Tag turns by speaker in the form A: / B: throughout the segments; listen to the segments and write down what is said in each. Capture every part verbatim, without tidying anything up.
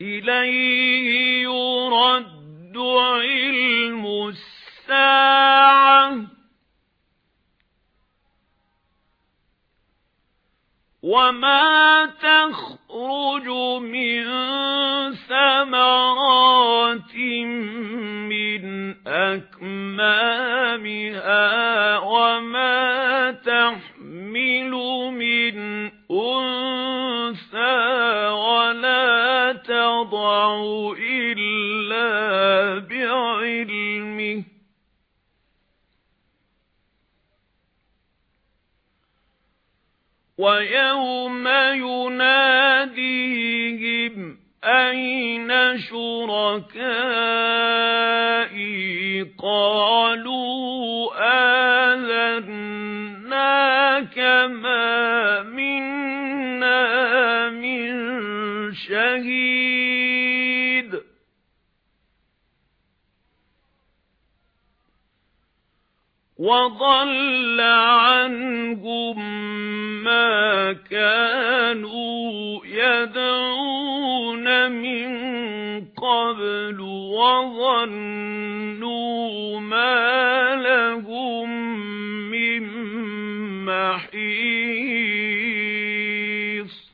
A: إِلَيْهِ يُرَدُّ عِلْمُ السَّاعَةِ وَمَا تَخْرُجُ مِنْ ثَمَرَاتٍ مِنْ أَكْمَامِهَا وَمَا تَحْمِلُ مِنْ أُنْثَى وَلَا تَضَعُ إِلَّا بِعِلْمِهِ وَيَوْمَ يُنَادِيهِمْ أَيْنَ شُرَكَائِي قَالُوا آذَنَّاكَ مَا مِنَّا مِنْ شَهِيدٍ وَضَلَّ عَنْهُمْ مَا كَانُوا يَدْعُونَ مِنْ قَبْلُ وَظَنُّوا مَا لَهُمْ مِنْ مَحِيصٍ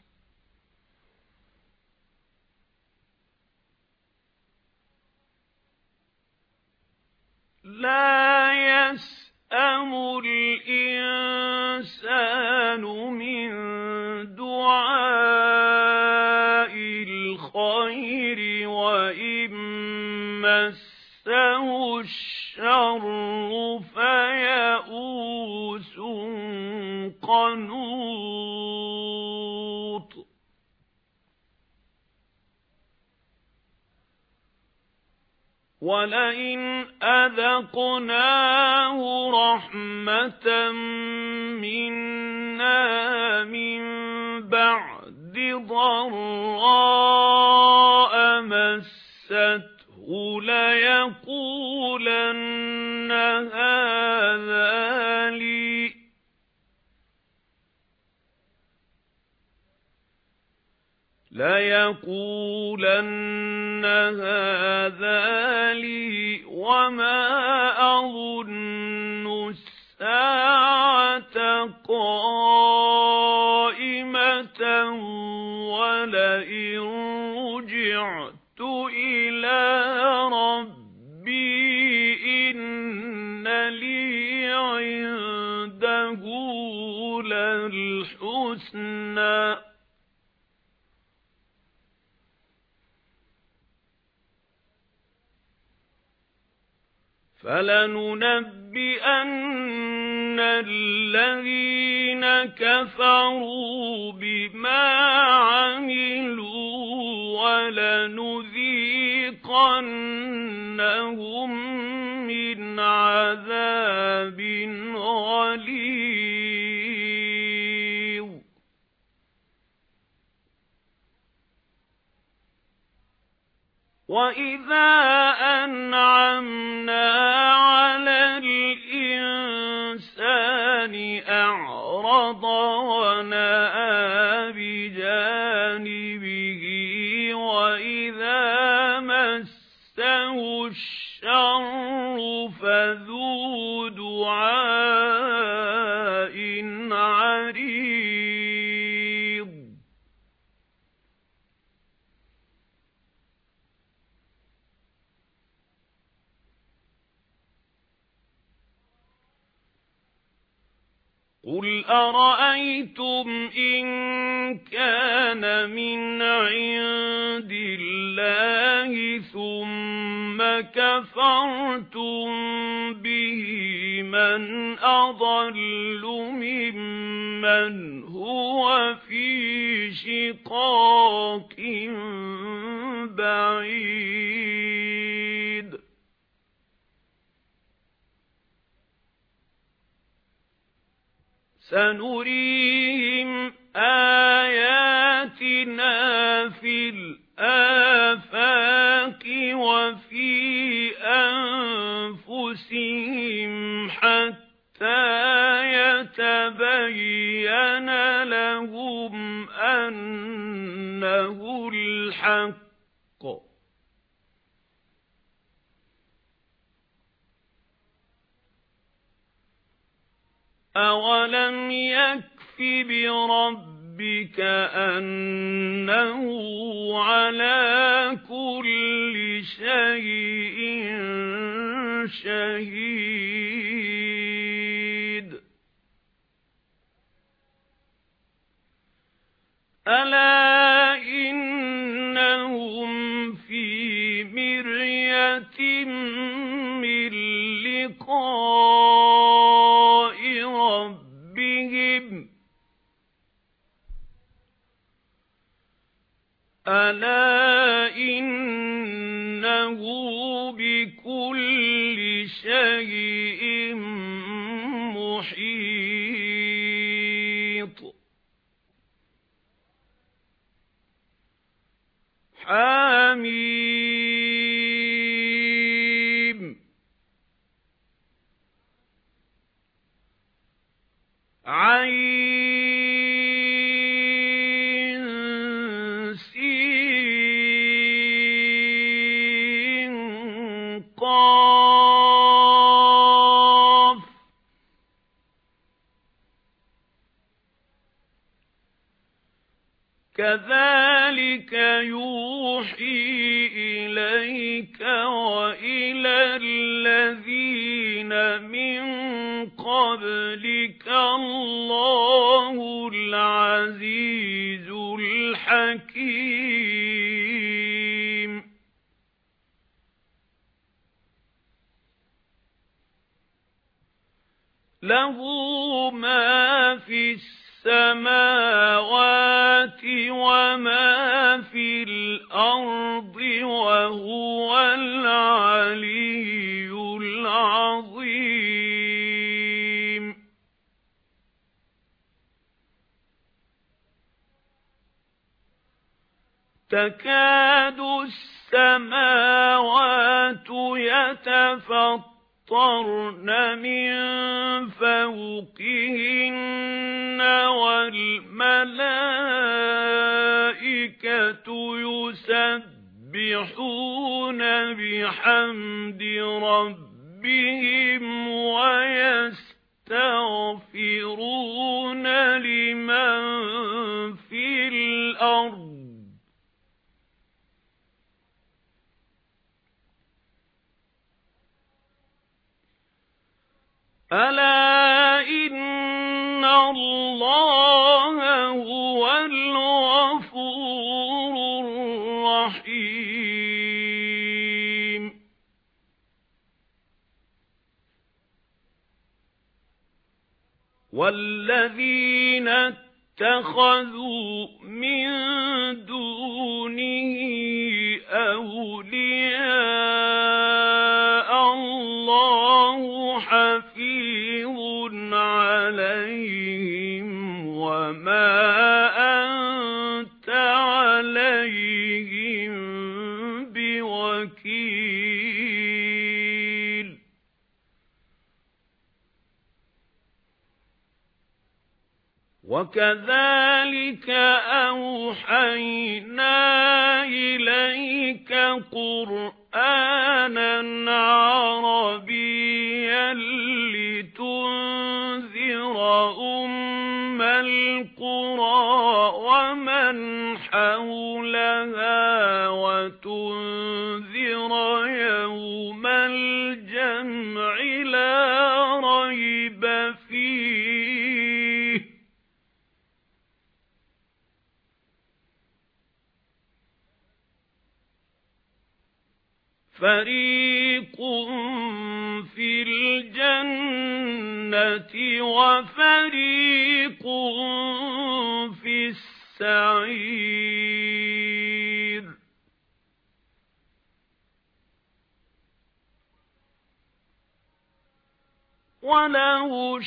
A: لَا يَسْأَمُ الْإِنسَانُ مِنْ دُعَاءِ الْخَيْرِ وَإِنْ مَسَّهُ الشَّرُّ فَيَئُوسٌ قَنُوطٌ وَلَئِنْ أَذَقْنَاهُ رَحْمَةً مِنَّا مِنْ بَعْدِ ضَرَّاءَ مَسَّتْهُ لَيَقُولَنَّ هَذَا لِي لَيَقُولَنَّ هَذَا لِي وَمَا أَظُنُّ السَّاعَةَ قَائِمَةً وَلَئِن رُجِعْتُ إِلَى رَبِّي إِنَّ لِي عِندَهُ لَلْحُسْنَى فَلَنُنَبِّئَنَّ الَّذِينَ كَفَرُوا بِمَا عَمِلُوا وَلَنُذِيقَنَّهُم مِّنْ عَذَابٍ غَلِيظٍ وَإِذَا أَنْعَمْنَا عَلَى الْإِنسَانِ أَعْرَضَ وَنَأَىٰ بِجَانِبِهِ وَإِذَا مَسَّهُ الشَّرُّ فَذُو دُعَاءٍ عَرِيضٍ قُلْ أَرَأَيْتُمْ إِنْ كَانَ مِنْ عِنْدِ اللَّهِ ثُمَّ كَفَرْتُمْ بِهِ مَنْ أَضَلُّ مِمَّنْ هُوَ فِي شِقَاقٍ بَعِيدٍ سَنُرِيهِمْ آيَاتِنَا فِي الْآفَاقِ وَفِي أَنفُسِهِمْ حَتَّى يَتَبَيَّنَ لَهُمْ أَنَّهُ الْحَقُّ أَوَلَمْ يَكْفِ بِرَبِّكَ أَنَّهُ عَلَى كُلِّ شَيْءٍ شَهِيدٌ أَلَا إِنَّهُمْ فِي مِرْيَةٍ مِّن لِّقَاءِ رَبِّهِمْ أَلَا إِنَّهُ بِكُلِّ شَيْءٍ مُحِيطٌ حميم عين سين قاف كذلك يوحي إليك وإلى الذين من قبلك الله العزيز الحكيم له ما في السماوات وما في الأرض وهو العلي العظيم تكاد السماوات يتفطرن من فوقهن والملائكة يسبحون بحمد ربهم ويستغفرون لمن في الأرض ألا إن الله هو الغفور الرحيم والذين اتخذوا من دونه أولياء الله حفيظ عليهم وما أنت عليهم بوكيل وكذلك أوحينا إليك قرآنا عربيا لتنذر أم القرى ومن حولها وتنذر يوم الجمع لا ريب فيه فريق في الجنة وفريق في السعير ولو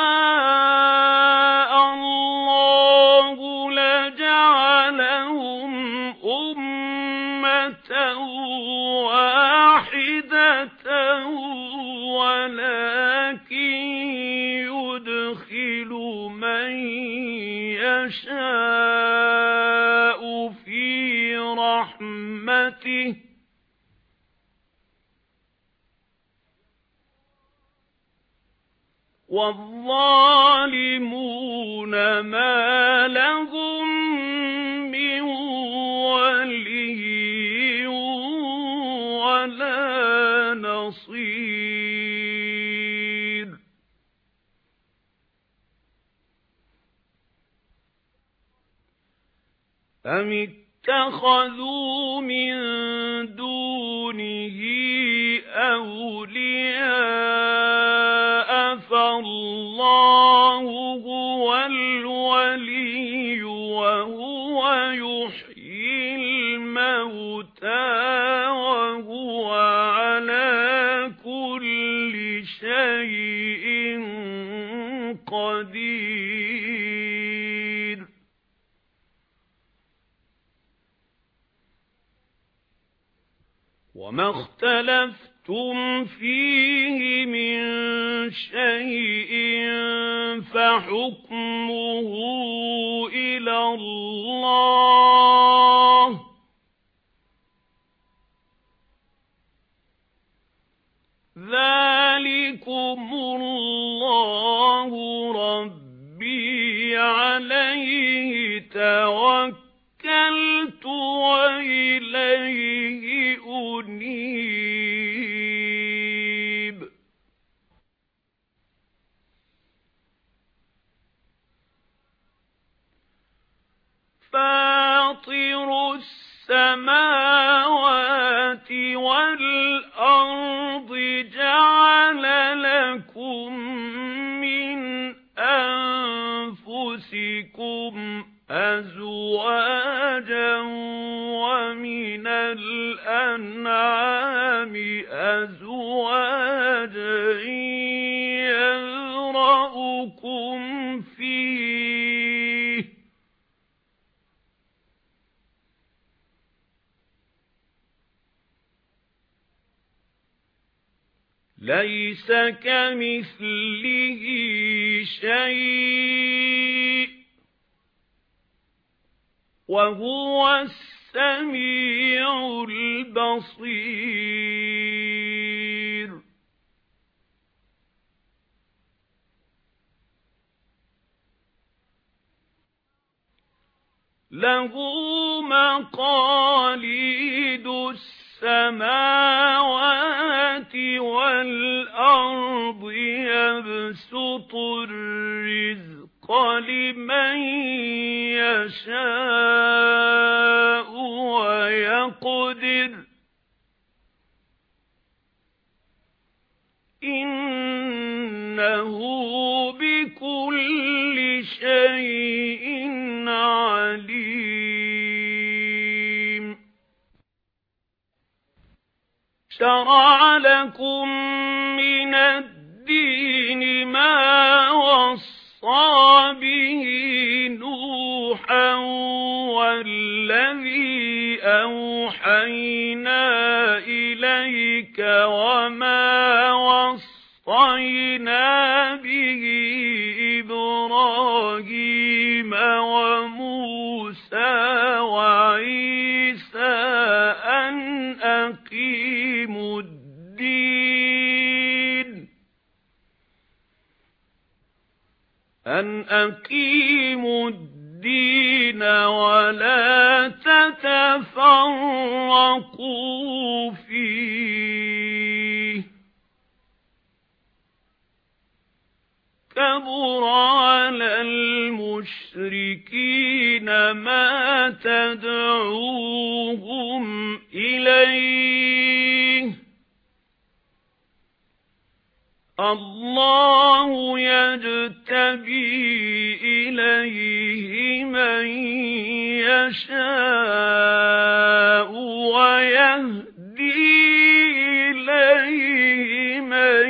A: شاء الله لجعلهم أمة واحدة ولكن يدخل من يشاء في رحمته وَالظَّالِمُونَ مَا لَهُم مِّن وَلِيٍّ وَلَا نَصِيرٍ أَمِ اتَّخَذُوا مِن دُونِهِ أَوْلِيَاءَ فَاللَّهُ هُوَ الْوَلِيُّ وَهُوَ يُحْيِي الْمَوْتَى وَهُوَ عَلَى كُلِّ شَيْءٍ قَدِيرٌ وَمَا اخْتَلَفْتُمْ فِيهِ مِنْ شَيْءٍ فَحُكْمُهُ إِلَى اللَّهِ ذَلِكُمُ اللَّهُ رَبِّي عَلَيْهِ تَوَكَّلْتُ وَإِلَيْهِ أُنِيبُ فَاطِرُ السَّمَاوَاتِ وَالْأَرْضِ جَعَلَ لَكُم مِّنْ أَنفُسِكُمْ أَزْوَاجًا وَمِنَ الْأَنْعَامِ أَزْوَاجًا يَذْرَؤُكُمْ فِيهِ لَيْسَ كَمِثْلِهِ شَيْءٌ وَهُوَ السَّمِيعُ الْبَصِيرُ لَهُ مَقَالِيدُ السَّمَاوَاتِ وَالْأَرْضِ يَبْسُطُ الرِّزْقَ لِمَن يَشَاءُ وَيَقْدِرُ إِنَّهُ بِكُلِّ شَيْءٍ عَلِيمٌ شَرَعَ لَكُم مِّنَ الدِّينِ مَا وَصَّىٰ بِهِ نُوحًا وَالَّذِي أَوْحَيْنَا إِلَيْكَ وَمَا وَصَّيْنَا بِهِ إِبْرَاهِيمَ وَمُوسَى وَعِيسَى أَنْ أَقِيمُوا الدِّينَ أَنْ أَقِيمُوا الدِّينَ وَلَا تَتَفَرَّقُوا فِيهِ كَبُرَ عَلَى الْمُشْرِكِينَ مَا تَدْعُوهُمْ إِلَيْهِ اللَّهُ يَجْتَبِي إِلَيْهِ مَن يَشَاءُ وَيَهْدِي إِلَيْهِ مَن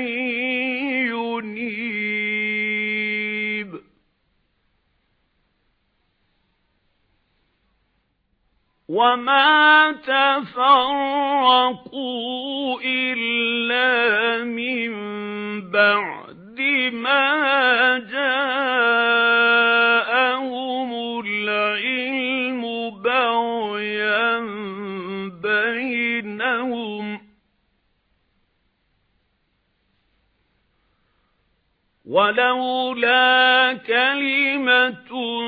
A: يُنِيبُ وَمَا تَفَرَّقُوا إِلَّا مِن بَعْدِ مَا جَاءَهُمُ الْعِلْمُ بَغْيًا بَيْنَهُمْ ولولا كلمة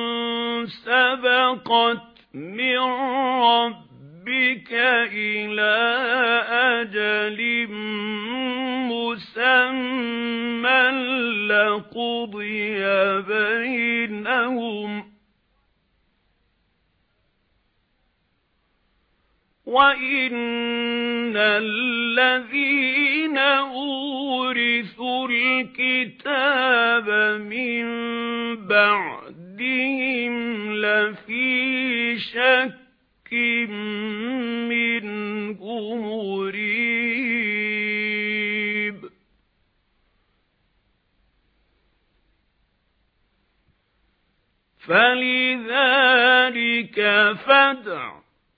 A: سبقت من ربك إلى أجل مسمى لقضي بينهم وَإِنَّ الَّذِينَ أُورِثُوا الْكِتَابَ مِنْ بَعْدِهِمْ لَفِي شَكٍّ مِّنْهُ مُرِيبٍ فَلِذَلِكَ فَادْعُ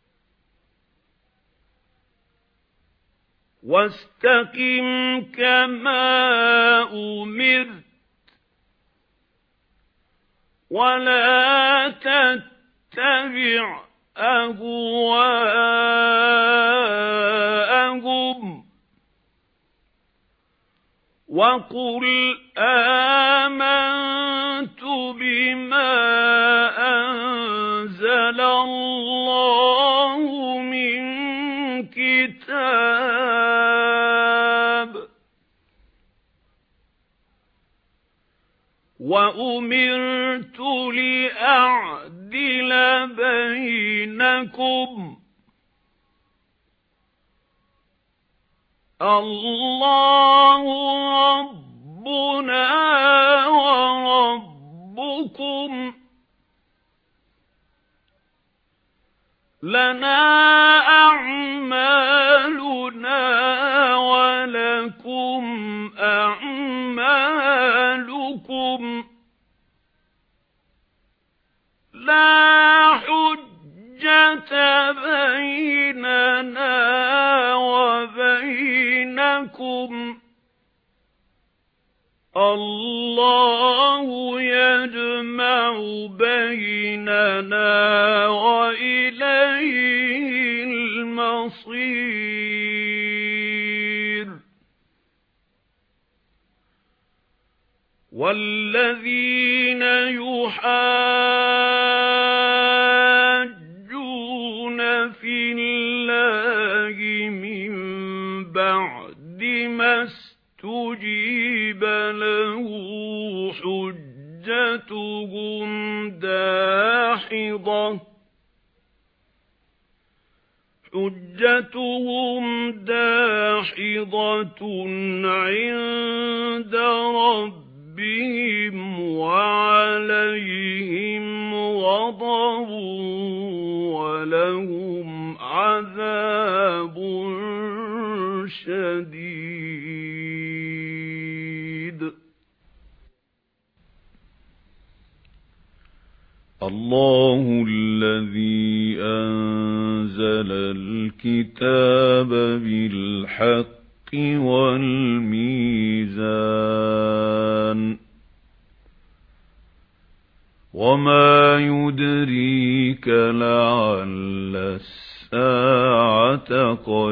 A: وَاسْتَقِمْ كَمَا أُمِرْتَ وَلَا تَتَّبِعْ أَهْوَاءَهُمْ وَقُلْ آمَنْتُ بِمَا أَنزَلَ اللَّهُ مِنْ كِتَابٍ وَأُمِرْتُ لِأَعْدِلَ بَيْنَكُمْ اللَّهُ رَبُّنَا وَرَبُّكُمْ لَنَا أَعْمَالُنَا وَلَكُمْ أَعْمَالُكُمْ لَا حُجَّةَ بَيْنَنَا وَبَيْنَكُمْ اللَّهُ يَجْمَعُ بَيْنَنَا وَإِلَيْهِ الْمَصِيرُ وَالَّذِينَ يُحَاجُّونَ فِي اللَّهِ مِن بَعْدِ مَا اسْتُجِيبَ لَهُ حُجَّتُهُمْ دَاحِضَةٌ حُجَّتُهُمْ دَاحِضَةٌ عِندَ رَبِّهِمْ وَعَلَيْهِمْ غَضَبٌ وَلَهُمْ عَذَابٌ شَدِيدٌ
B: الله الذي أنزل الكتاب بالحق والميزان وما يدريك لعل الساعة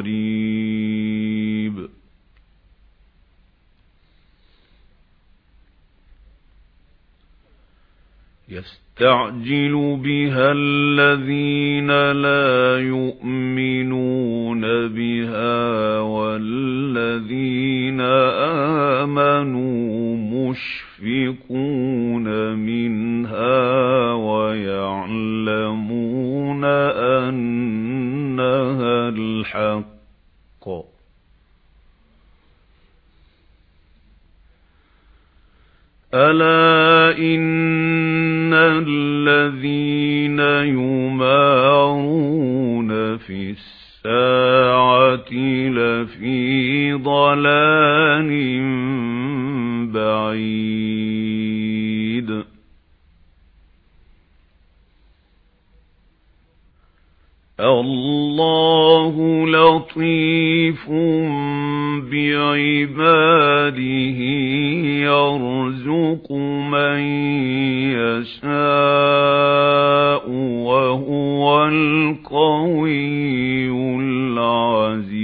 B: قريب يستعجل بها الذين لا يؤمنون بها والذين آمنوا مشفقون منها ويعلمون أنها الحق ألا إن الذين يمارون في الساعة لفي ضلال بعيد الله لطيف بعباده يرزق من يشاء وهو القوي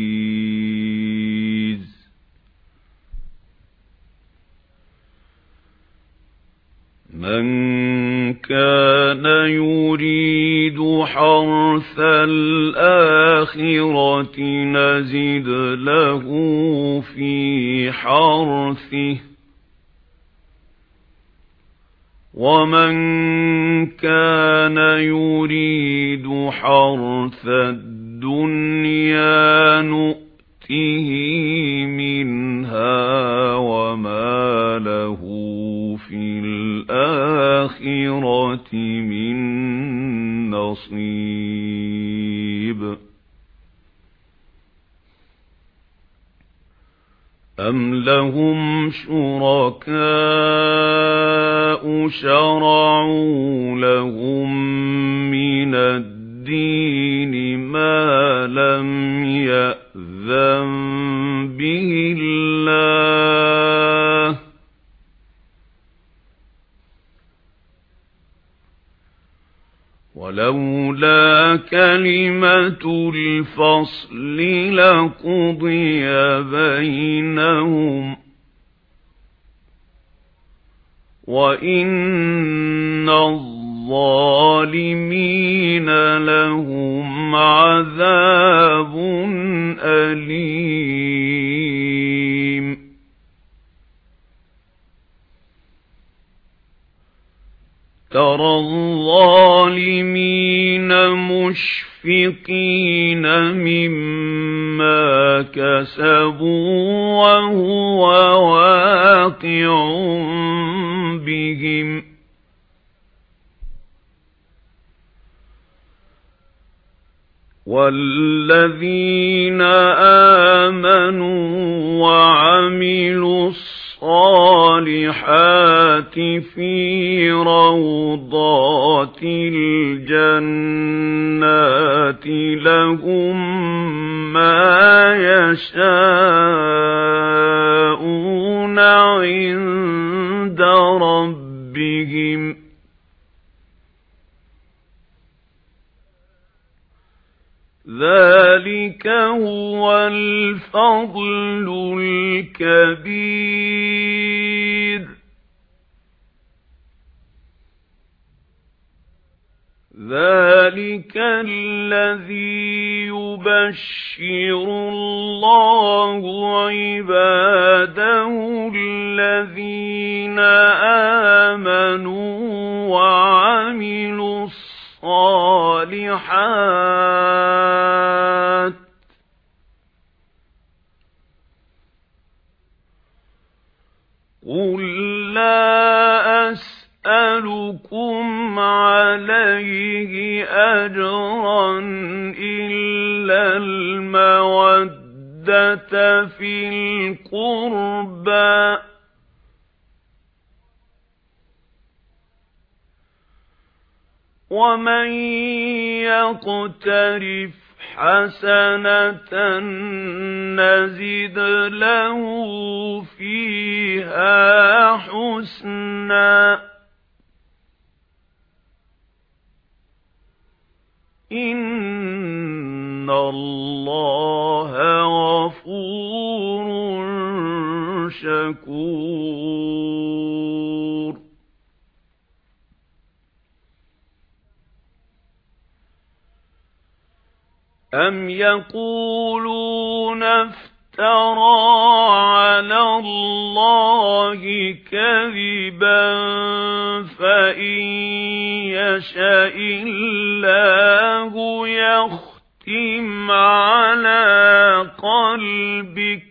B: العزيز كَانَ يُرِيدُ حَرْثَ الْآخِرَةِ نَزِدْ لَهُ فِي حَرْثِهِ وَمَنْ كَانَ يُرِيدُ حَرْثَ الدُّنْيَا نُؤْتِهِ مِنْهَا وَمَا لَهُ فِي الْآخِرَةِ مِنْ نَصِيبٍ أَمْ لَهُمْ شُرَكَاءُ شَرَعُوا لَهُم مِّنَ الدِّينِ مَا لَمْ يَأْذَنْ بِهِ اللَّهُ وَلَوْلَا كَلِمَةُ الْفَصْلِ لَقُضِيَ بَيْنَهُمْ وَإِنَّ الظَّالِمِينَ لَهُمْ عَذَابٌ أَلِيمٌ تَرَى الظَّالِمِينَ مُشْفِقِينَ مِمَّا كَسَبُوا وَهُوَ وَاقِعٌ بِهِمْ وَالَّذِينَ آمَنُوا وَعَمِلُوا الصَّالِحَاتِ فِي رَوْضَاتِ الْجَنَّاتِ لَهُم مَّا يَشَاءُونَ عِندَ رَبِّهِمْ ذَلِكَ هُوَ الْفَضْلُ الْكَبِيرُ ذَلِكَ الَّذِي يُبَشِّرُ اللَّهُ عِبَادَهُ الَّذِينَ آمَنُوا وَعَمِلُوا الصَّالِحَاتِ قُل لَّا أَسْأَلُكُمْ عَلَيْهِ أَجْرًا إِلَّا الْمَوَدَّةَ فِي الْقُرْبَى وَمَن يَقْتَرِفْ حَسَنَةً نَّزِدْ لَهُ فِيهَا حُسْنًا إِنَّ اللَّهَ غَفُورٌ شَكُورٌ أَمْ يَقُولُونَ افْتَرَىٰ عَلَى اللَّهِ كَذِبًا فَإِن يَشَإِ اللَّهُ يَخْتِمْ عَلَى قَلْبِكَ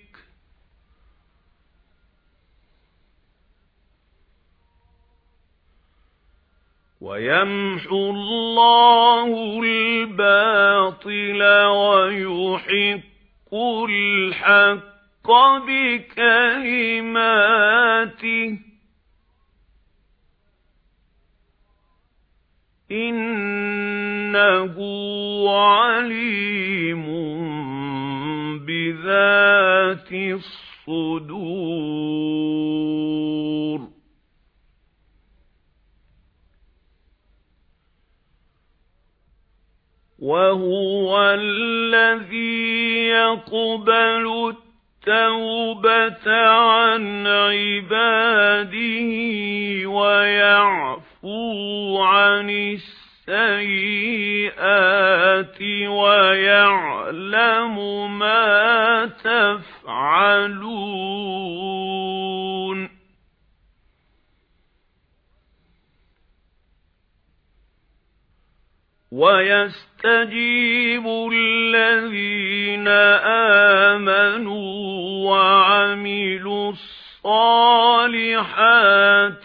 B: وَيَمْحُو اللَّهُ الْبَاطِلَ وَيُحِقُّ الْحَقَّ بِكَلِمَاتِهِ إِنَّهُ عَلِيمٌ بِذَاتِ الصُّدُورِ وَهُوَ الَّذِي يَقْبَلُ التَّوْبَةَ عَنْ عِبَادِهِ وَيَعْفُو
A: وَيَعْفُو عَنِ السَّيِّئَاتِ وَيَعْلَمُ مَا تَفْعَلُونَ وَيَسْتَجِيبُ الَّذِينَ آمَنُوا وَعَمِلُوا الصَّالِحَاتِ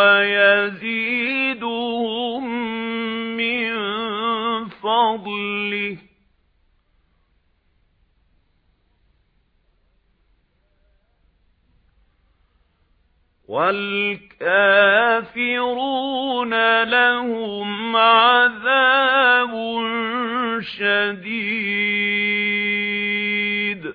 A: وَيَزِيدُهُم مِّن فَضْلِهِ وَالْكَافِرُونَ لَهُمْ عَذَابٌ شَدِيدٌ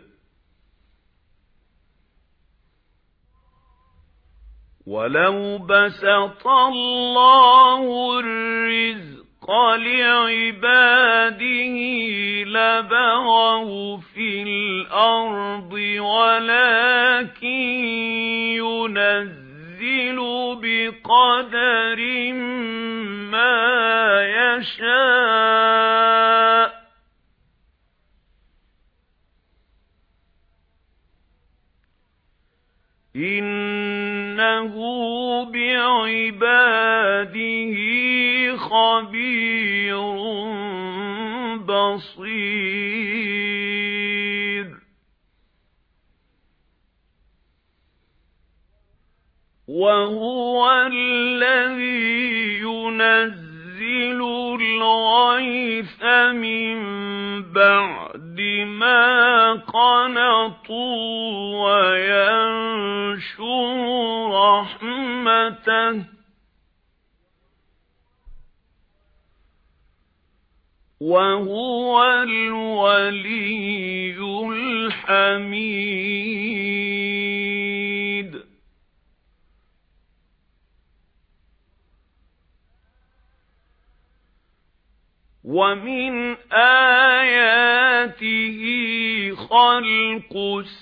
A: وَلَوْ بَسَطَ اللَّهُ الرِّزْقَ لِعِبَادِهِ لَبَغَوْا فِي الْأَرْضِ وَلَكِن يُنَزِّلُ بِقَدَرٍ مَّا يَشَاءُ إِنَّهُ بِعِبَادِهِ خَبِيرٌ بَصِيرٌ وَهُوَ الَّذِي يُنَزِّلُ الْغَيْثَ مِن بَعْدِ مَا قَنَطُوا وَيَنشُرُ رَحْمَتَهُ وَهُوَ الْوَلِيُّ الْحَمِيدُ وَمِنْ آيَاتِهِ خَلْقُ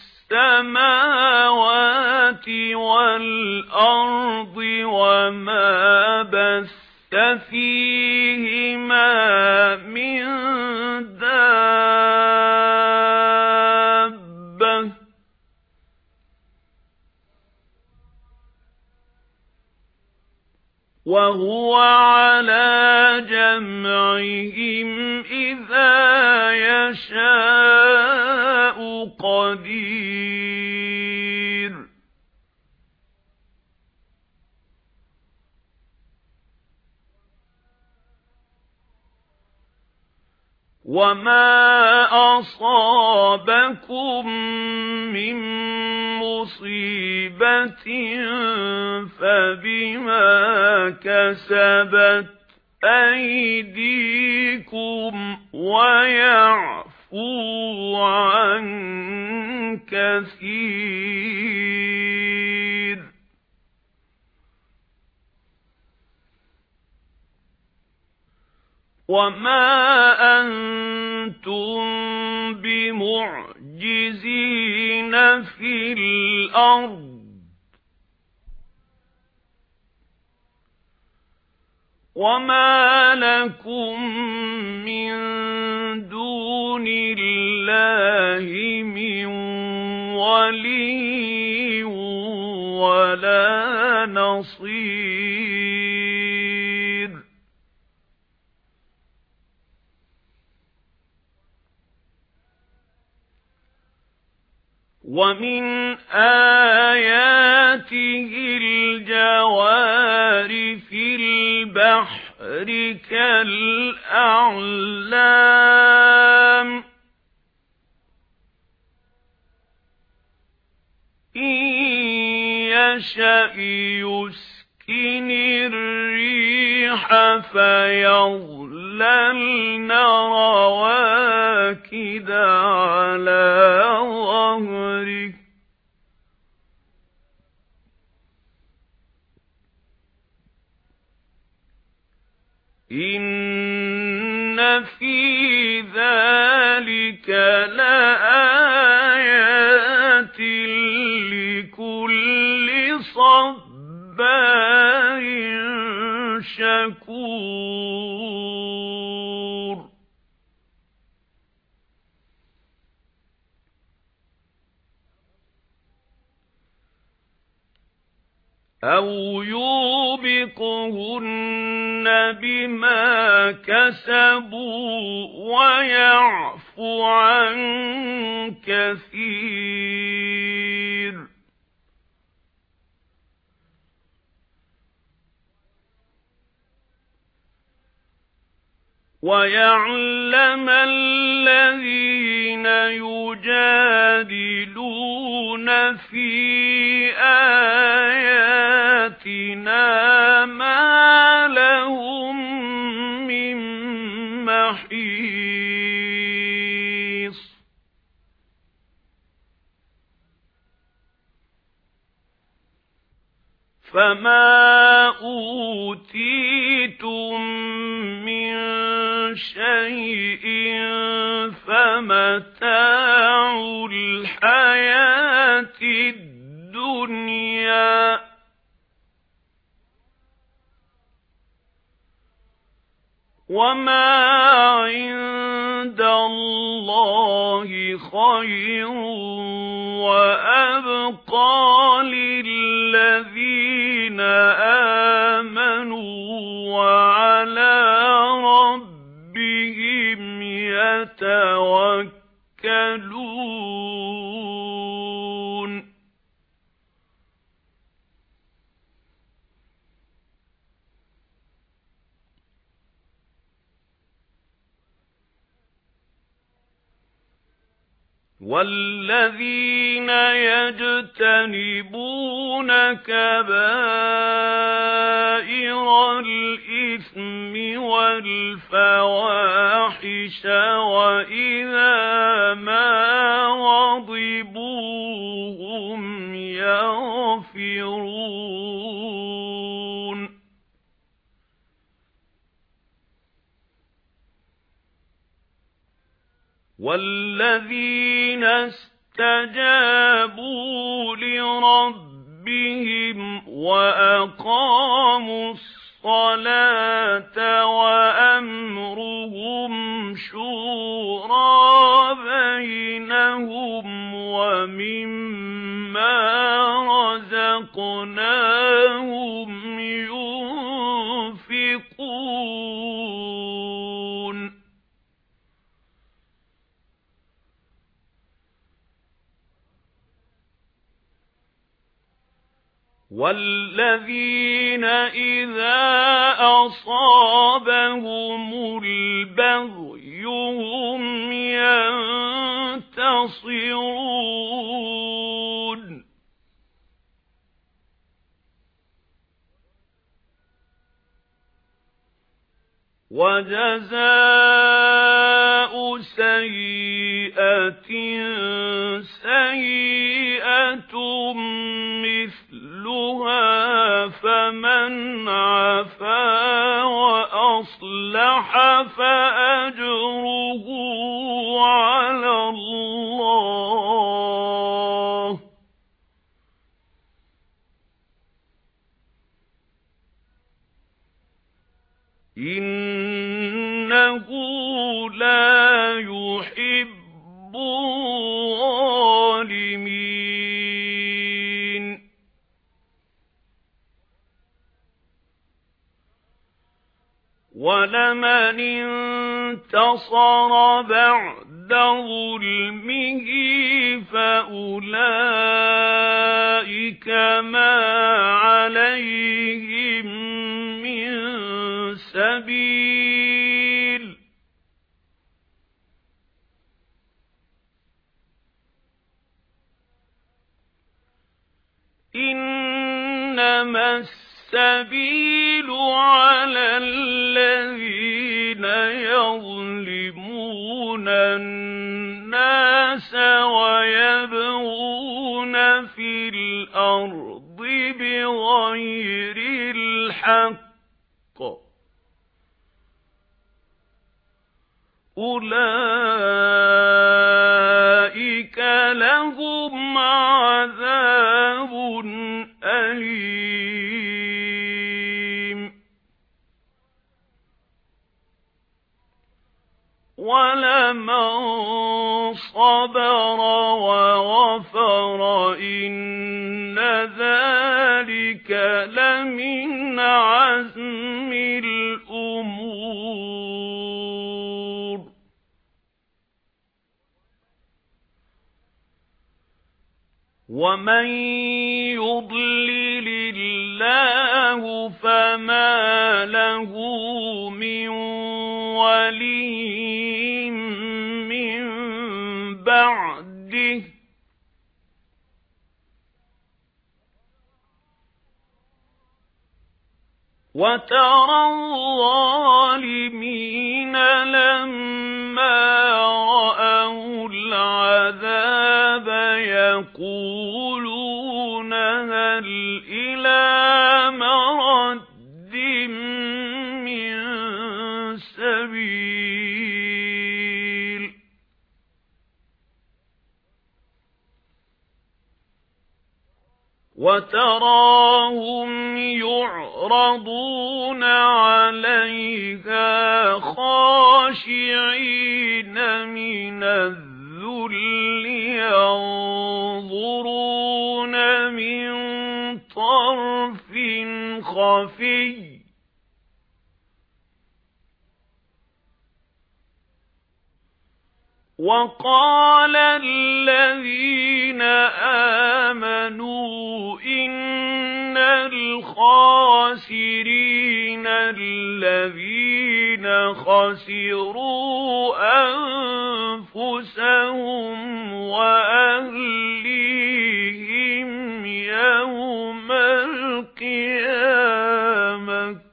A: السَّمَاوَاتِ وَالْأَرْضِ وَمَا بَثَّ فِيهِمَا مِنْ دَابَّةٍ وَهُوَ عَلَى جَمْعِهِمْ إِذَا يَشَاءُ قَدِيرٌ وَمَا أَصَابَكُم مِّن مُّصِيبَةٍ فَبِمَا كَسَبَتْ أَيْدِيكُمْ وَيَعْفُو عَن كَثِيرٍ وَمَا أَنتُم بِمُعْجِزِينَ فِي الْأَرْضِ وَمَا لَكُم مِّن دُونِ اللَّهِ مِن وَلِيٍّ وَلَا نَصِيرٍ وَمِنْ آيَاتِهِ الْجَوَارِ فِي الْبَحْرِ كَالْأَعْلَامِ إِنْ يَشَأْ يُسْكِنِ الرِّيحَ فَيَظْلَلْنَ رَوَاكِدَ عَلَى ظَهْرِهِ إِنَّ فِي ذَلِكَ لَآيَاتٍ لِكُلِّ صَبَّارٍ أَوْ يُوبِقْهُنَّ بِمَا كَسَبُوا وَيَعْفُ عَن كَثِيرٍ وَيَعْلَمَ الَّذِينَ يُجَادِلُونَ فِي آيَاتِنَا مَا لَهُم مِّن مَّحِيصٍ فَمَا أُوتِيتُم مِّن شَيْءٍ فَمَتَاعُ الْحَيَاةِ الدُّنْيَا وَمَا عِندَ اللَّهِ خَيْرٌ وَأَبْقَى لِلَّذِينَ آمَنُوا وَعَلَى رَبِّهِمْ يَتَوَكَّلُونَ وَالَّذِينَ يَجْتَنِبُونَ كَبَائِرَ الْإِثْمِ وَالْفَوَاحِشَ وَإِذَا مَا غَضِبُوا هُمْ يَغْفِرُونَ وَالَّذِينَ اسْتَجَابُوا لِرَبِّهِمْ وَأَقَامُوا الصَّلَاةَ وَأَمْرُهُمْ شُورَى بَيْنَهُمْ وَمِمَّا رَزَقْنَاهُمْ يُنْفِقُونَ وَالَّذِينَ إِذَا أَصَابَهُمُ الْبَغْيُ هُمْ يَنتَصِرُونَ وَجَزَاءُ سَيِّئَةٍ سَيِّئَةٌ مِثْلُهَا فَمَنْ عَفَا وَأَصْلَحَ فَأَجْرُهُ عَلَى اللَّهِ إِنَّهُ لَا يُحِبُّ الظَّالِمِينَ وَلَمَنِ انتَصَرَ بَعْدَ ظُلْمِهِ فَأُولَئِكَ مَا عَلَيْهِمْ مِنْ سَبِيلٍ إِنَّمَا السَّبِيلُ عَلَى الَّذِينَ يَظْلِمُونَ النَّاسَ وَيَبْغُونَ فِي الْأَرْضِ بِغَيْرِ الْحَقِّ أُولَئِكَ لَهُمْ عَذَابٌ أَلِيمٌ وَلَمَن صَبَرَ وَغَفَرَ إِنَّ ذَلِكَ لَمِنْ عَزْمِ الْأُمُورِ. وَمَن يُضْلِلِ اللَّهُ فَمَا لَهُ مِن وَلِيٍّ مِّن بَعْدِهِ وَتَرَى الظَّالِمِينَ لَمَّا رَأَوُا الْعَذَابَ يَقُولُونَ هَلْ إِلَى مَرَدٍّ مِّن سَبِيلٍ وَتَرَاهُمْ يُعْرَضُونَ عَلَيْهَا خَاشِعِينَ مِنَ الذُّلِّ يَنظُرُونَ مِن طَرْفٍ خَفِيٍّ وَقَالَ الَّذِينَ آمَنُوا إِنَّ الْخَاسِرِينَ الَّذِينَ خَسِرُوا أَنفُسَهُمْ وَأَهْلِيهِمْ يَوْمَ الْقِيَامَةِ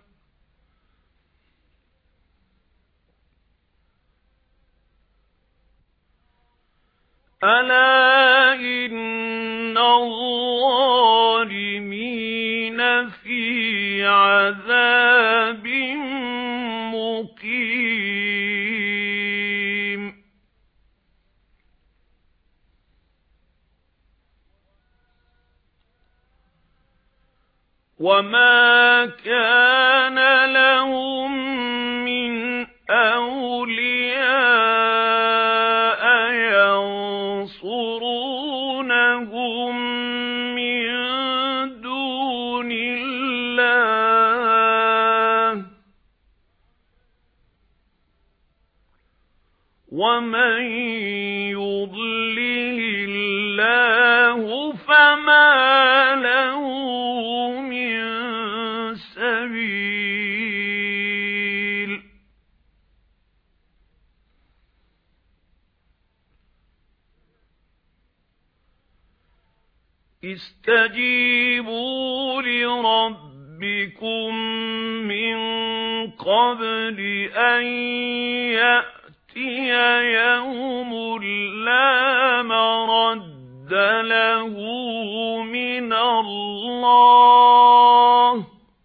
A: أَلَا إِنَّ الظَّالِمِينَ فِي عَذَابٍ مُقِيمٍ. وَمَا كَانَ لَهُم مِّنْ أَوْلِيَاءَ يَنصُرُونَهُم مِّن دُونِ اللَّهِ وَمَن يُضْلِلِ اللَّهُ فَمَا لَهُ مِن سَبِيلٍ. اسْتَجِيبُوا لِرَبِّكُم مِّن قَبْلِ أَن يَأْتِيَ يَوْمٌ لَّا مَرَدَّ لَهُ مِنَ اللَّهِ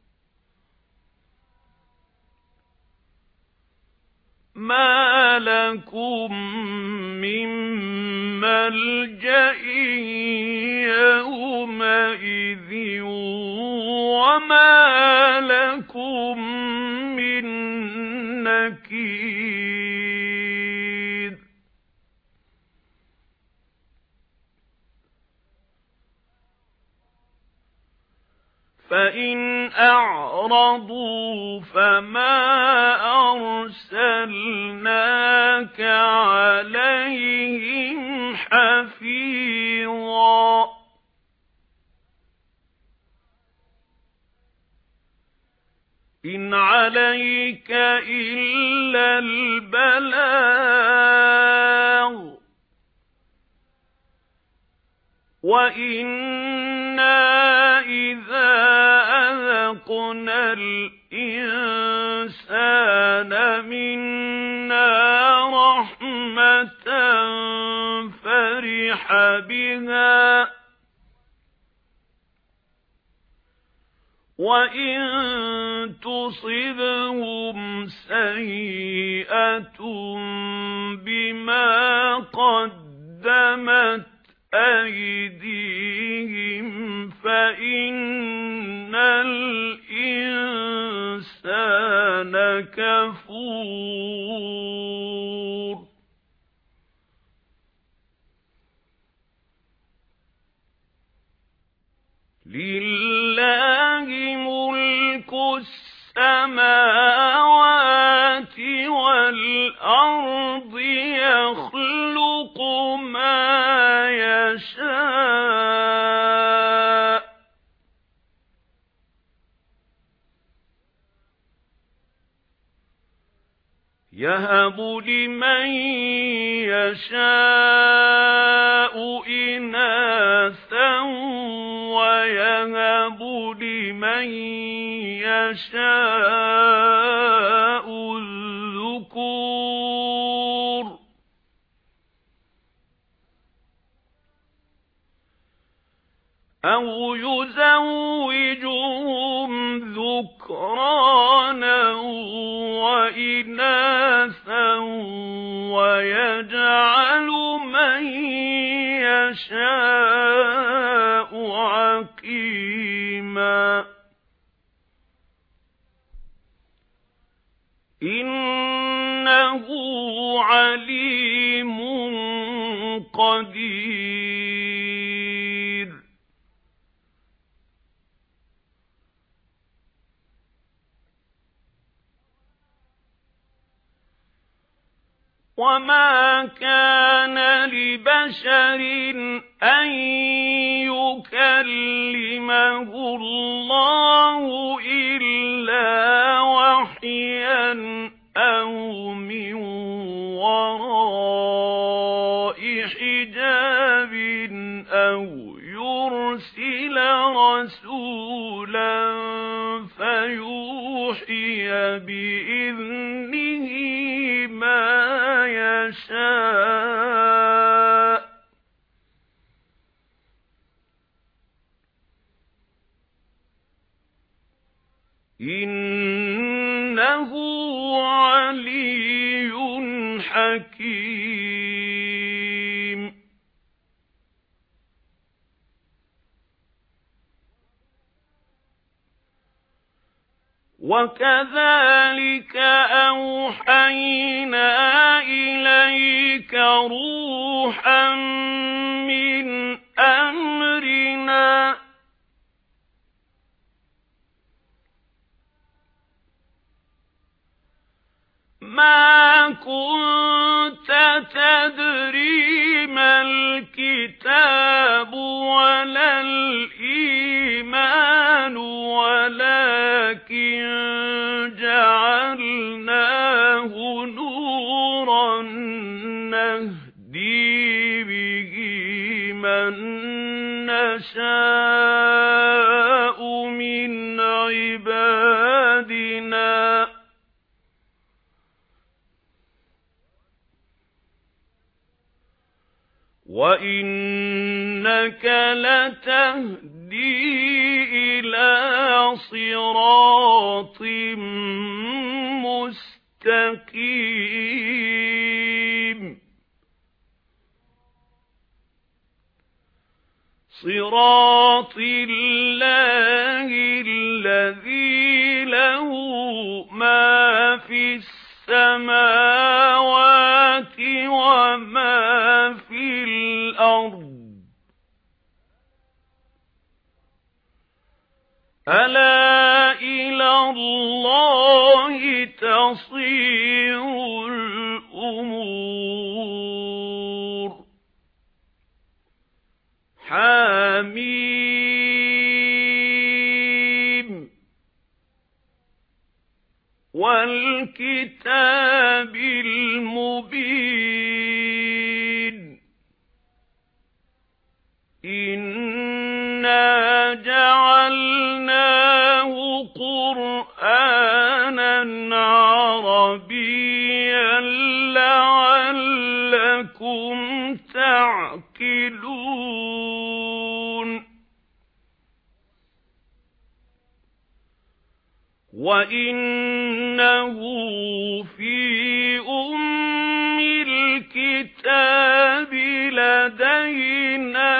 A: مَا لَكُم مِّن مَّلْجَإٍ يَوْمَئِذٍ وَمَا لَكُم مِّن نَّكِيرٍ. فَإِنْ أَعْرَضُوا فَمَا أَرْسَلْنَاكَ عَلَيْهِمْ حَفِيظًا. إِنْ عَلَيْكَ إِلَّا الْبَلَاغُ وَإِنَّا إِذَا أَذَقْنَا الْإِنسَانَ مِنَّا رَحْمَةً فَرِحَ بِهَا وَإِن تُصِبْهُمْ سَيِّئَةٌ بِمَا قَدَّمَتْ أَيْدِيهِمْ فَإِنَّ الْإِنسَانَ كَانَ كَفُورًا لِلَّهِ مُلْكُ السَّمَاوَاتِ وَالْأَرْضِ يَخْلُقُ مَا يَشَاءُ يَهَبُ لِمَن يَشَاءُ إِنَاثًا وَيَهَبُ لِمَن يَشَاءُ الذُّكُورَ أَوْ يُزَوِّجُهُمْ ذُكْرَانًا وَإِنَاثًا وَيَجْعَلُ مَن يَشَاءُ عَقِيمًا إِنَّهُ عَلِيمٌ قَدِيرٌ وَمَا كَانَ لِبَشَرٍ أَن يُكَلِّمَهُ اللَّهُ إِلَّا وَحْيًا أَوْ مِن وَرَاءِ حِجَابٍ أَوْ يُرْسِلَ رَسُولًا فَيُوحِيَ بِإِذْنِهِ مَا يَشَاءُ إِنَّهُ عَلِيٌّ حَكِيمٌ وَكَذَلِكَ أَوْحَيْنَا إِلَيْكَ رُوحًا مِنْ أَمْرِنَا مَا كُنْتَ تَدْرِي مَا الْكِتَابُ وَلَا الْإِيمَانُ وَلَكِنْ جَعَلْنَاهُ نُورًا نَهْدِي بِهِ مَن نَّشَاءُ مِنْ عِبَادِنَا وَإِنَّكَ لَتَهْدِي إِلَى صِرَاطٍ مُسْتَقِيمٍ صِرَاطِ اللَّهِ الَّذِي لَهُ مَا فِي السَّمَاوَاتِ وَمَا فِي الْأَرْضِ أَلَا إِلَى اللَّهِ تَصِيرُ الْأُمُورُ حَمِيمٌ وَالْكِتَابِ الْمُبِينِ إِنَّا جَعَلْنَاهُ قُرْآنًا عَرَبِيًّا لَعَلَّكُمْ تَعْقِلُونَ وَإِنَّهُ فِي أُمِّ الْكِتَابِ لَدَيْنَا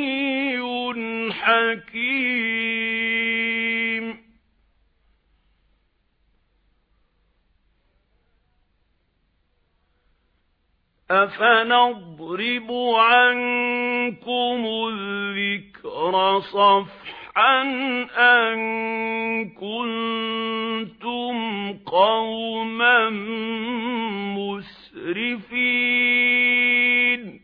A: لَعَلِيٌّ حَكِيمٌ
B: أَفَنَضْرِبُ عَنكُمُ الذِّكْرَ صَفْحًا أَن كُنتُمْ قَوْمًا مُسْرِفِينَ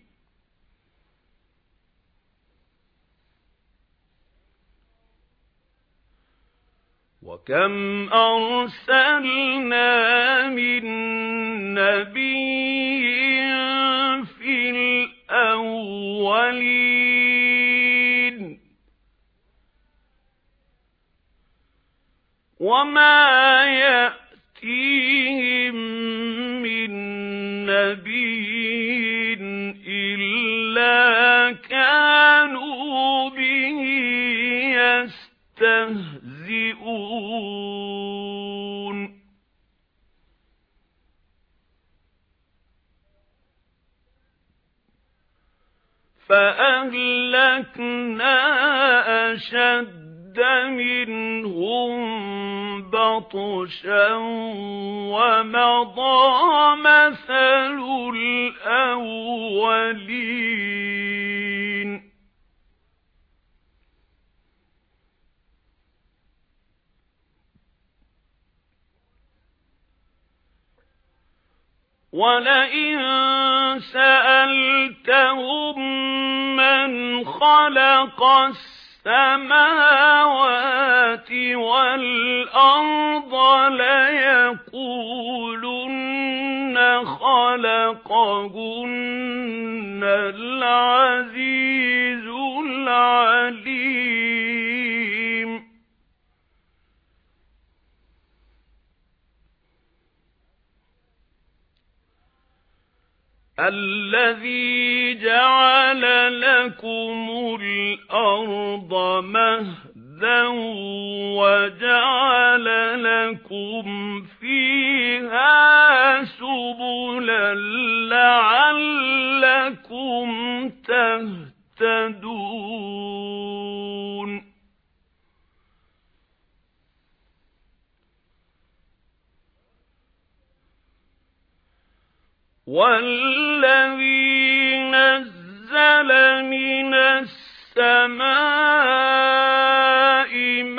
B: وَكَمْ أَرْسَلْنَا مِن نَّبِيٍّ فِي الْأَوَّلِينَ وَمَا يَأْتِيهِم مِّن نَّبِيٍّ إِلَّا كَانُوا بِهِ يَسْتَهْزِئُونَ فَأَهْلَكْنَا أَشَدَّ مِنْهُمْ بَطْشًا وَمَضَىٰ مَثَلُ الْأَوَّلِينَ وَلَئِن سَأَلْتَهُم مَّنْ خَلَقَ السَّمَاوَاتِ وَالْأَرْضَ لَيَقُولُنَّ خَلَقَهُنَّ الْعَزِيزُ الْعَلِيمُ الَّذِي جَعَلَ لَكُمُ الْأَرْضَ مَهْدًا وَجَعَلَ لَكُمْ فِيهَا سُبُلًا لَّعَلَّكُمْ تَهْتَدُونَ وَالَّذِي نَزَّلَ مِنَ السَّمَاءِ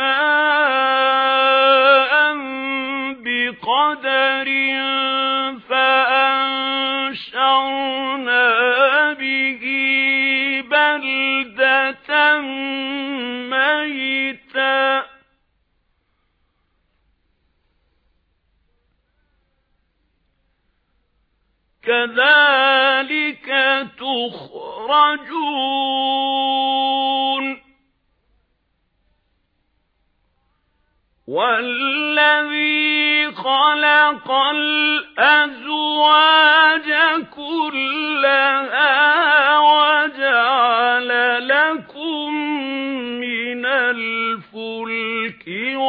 B: مَاءً بِقَدَرٍ فَأَنشَرْنَا بِهِ بَلْدَةً مَّيْتًا كَذَلِكَ تُخْرَجُونَ وَالَّذِي خَلَقَ الْأَزْوَاجَ كُلَّهَا وَجَعَلَ لَكُم مِّنَ الْفُلْكِ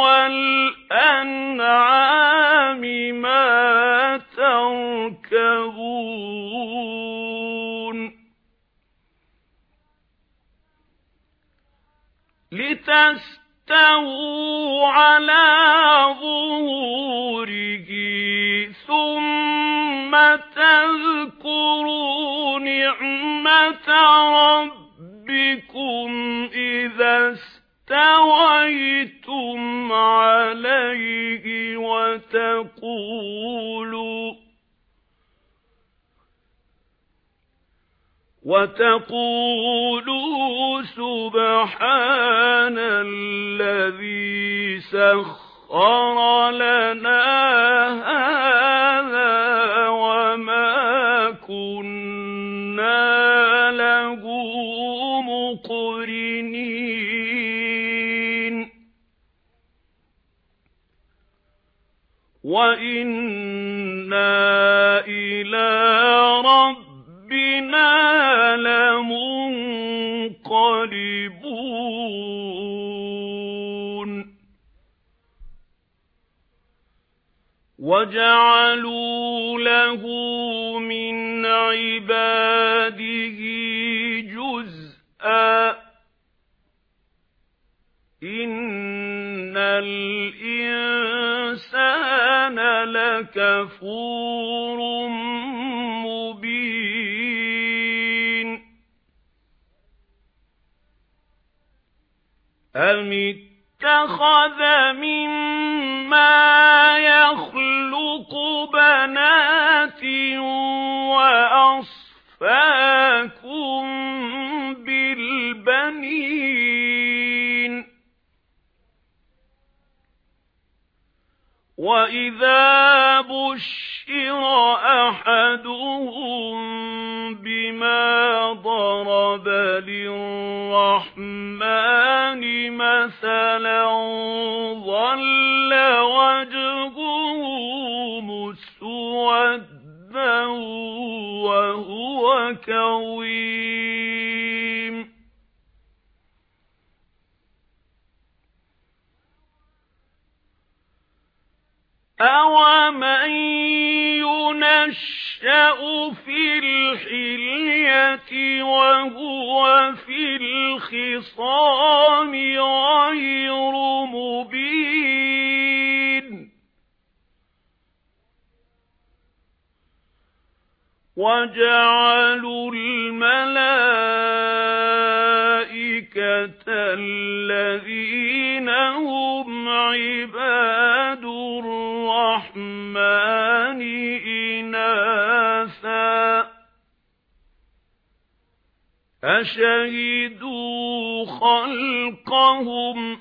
B: وَالْأَنْعَامِ مَا تَرْكَبُونَ لِتَسْتَوُوا عَلَى ظُهُورِهِ ثُمَّ تَذْكُرُوا نِعْمَةَ رَبِّكُمْ إِذَا اسْتَوَيْتُمْ عَلَيْهِ وَتَقُولُوا وَتَقُولُوا سُبْحَانَ الَّذِي سَخَّرَ لَنَا هَذَا وَمَا كُنَّا لَهُ مُقْرِنِينَ وَإِنَّا إِلَى رَبِّنَا لَمُنقَلِبُونَ وَجَعَلُوا لَهُ مِنْ عِبَادِهِ جُزْءًا إِنَّ الْإِنسَانَ لَكَفُورٌ مُبِينٌ
A: أَمِ اتَّخَذَ مِمَّا يَخْلُقُ بَنَاتٍ وَأَصْفَاكُم بِالْبَنِينَ وَإِذَا بُشِّرَ أَحَدُهُم بِمَا ضَرَبَ لِلرَّحْمَنِ مَثَلًا ظَلَّ وَجْهُهُ مُسْوَدًّا وَهُوَ كَظِيمٌ أَوَمَن يُنَشَّأُ فِي الْحِلْيَةِ وَهُوَ فِي الْخِصَامِ غَيْرُ مُبِينٍ وَجَعَلُوا الْمَلَائِكَةَ الَّذِينَ هُمْ عِبَادُ الرَّحْمَنِ إِنَاثًا أَشَهِدُوا خَلْقَهُمْ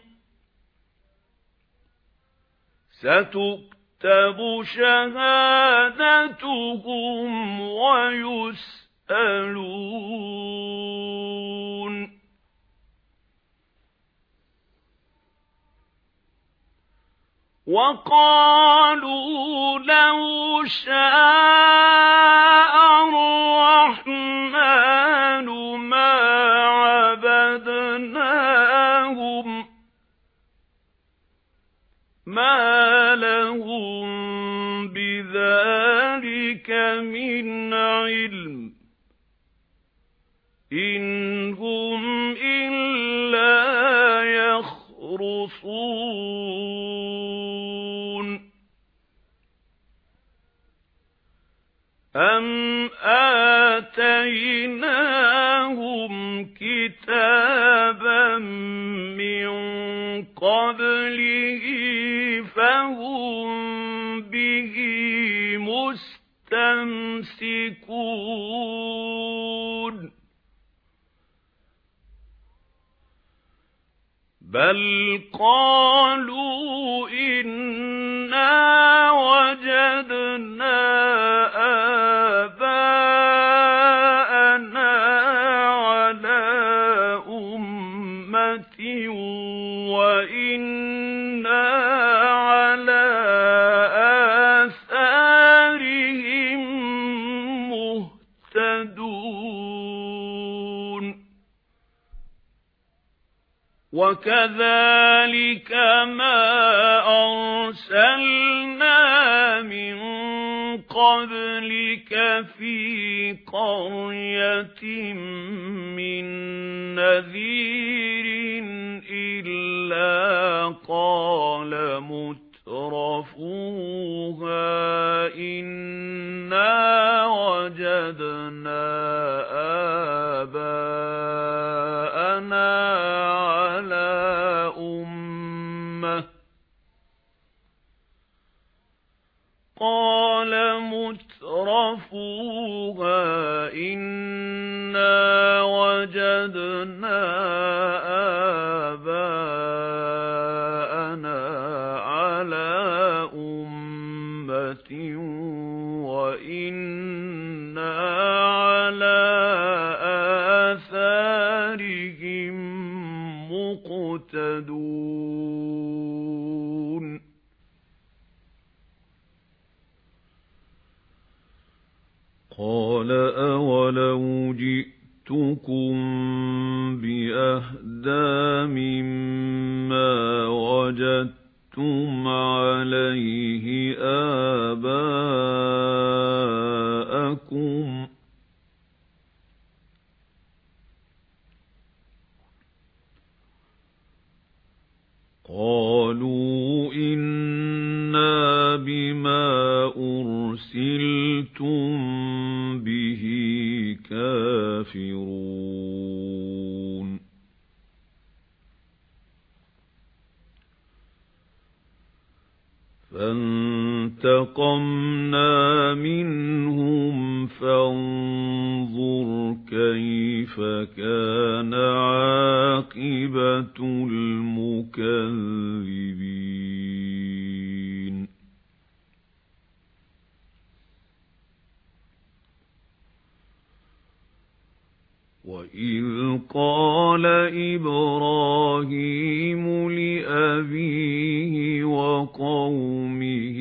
A: سَتُكْتَبُ شَهَادَتُهُمْ وَيُسْأَلُونَ وَقَالُوا لَوْ شَاءَ الرَّحْمَنُ مَا عَبَدْنَاهُمْ مَا لَهُم بِذَلِكَ مِنْ عِلْمٍ إِنْ هُمْ إِلَّا يَخْرُصُونَ أَمْ آتَيْنَاهُمْ كِتَابًا مِنْ قَبْلِهِ فَهُمْ بِهِ مُسْتَمْسِكُونَ بَلْ قَالُوا إِنَّا وَجَدْنَا آبَاءَنَا عَلَى أُمَّةٍ وَإِنَّا عَلَى آثَارِهِم مُهْتَدُونَ وَكَذَلِكَ مَا أَرْسَلْنَا مِن قَبْلِكَ فِي قَرْيَةٍ مِّن نَّذِيرٍ إِلَّا قَالَ مُتْرَفُوهَا إِنَّا وَجَدْنَا آبَاءَنَا عَلَى أُمَّةٍ قَالَ مُتْرَفُوهَا إِنَّا وَجَدْنَا آبَاءَنَا عَلَى أُمَّةٍ وَإِنَّا عَلَى آثَارِهِم مُقْتَدُونَ قَالَ أَوَلَوْ جِئْتُكُمْ بِأَهْدَىٰ مِمَّا وَجَدتُّمْ عَلَيْهِ آبَاءَكُمْ قَالُوا إِنَّا بِمَا أُرْسِلْتُم بِهِ كَافِرُونَ فانتقمنا منهم فانظر كيف كان عاقبة المكذبين وَإِذْ قَالَ إِبْرَاهِيمُ لِأَبِيهِ وَقَوْمِهِ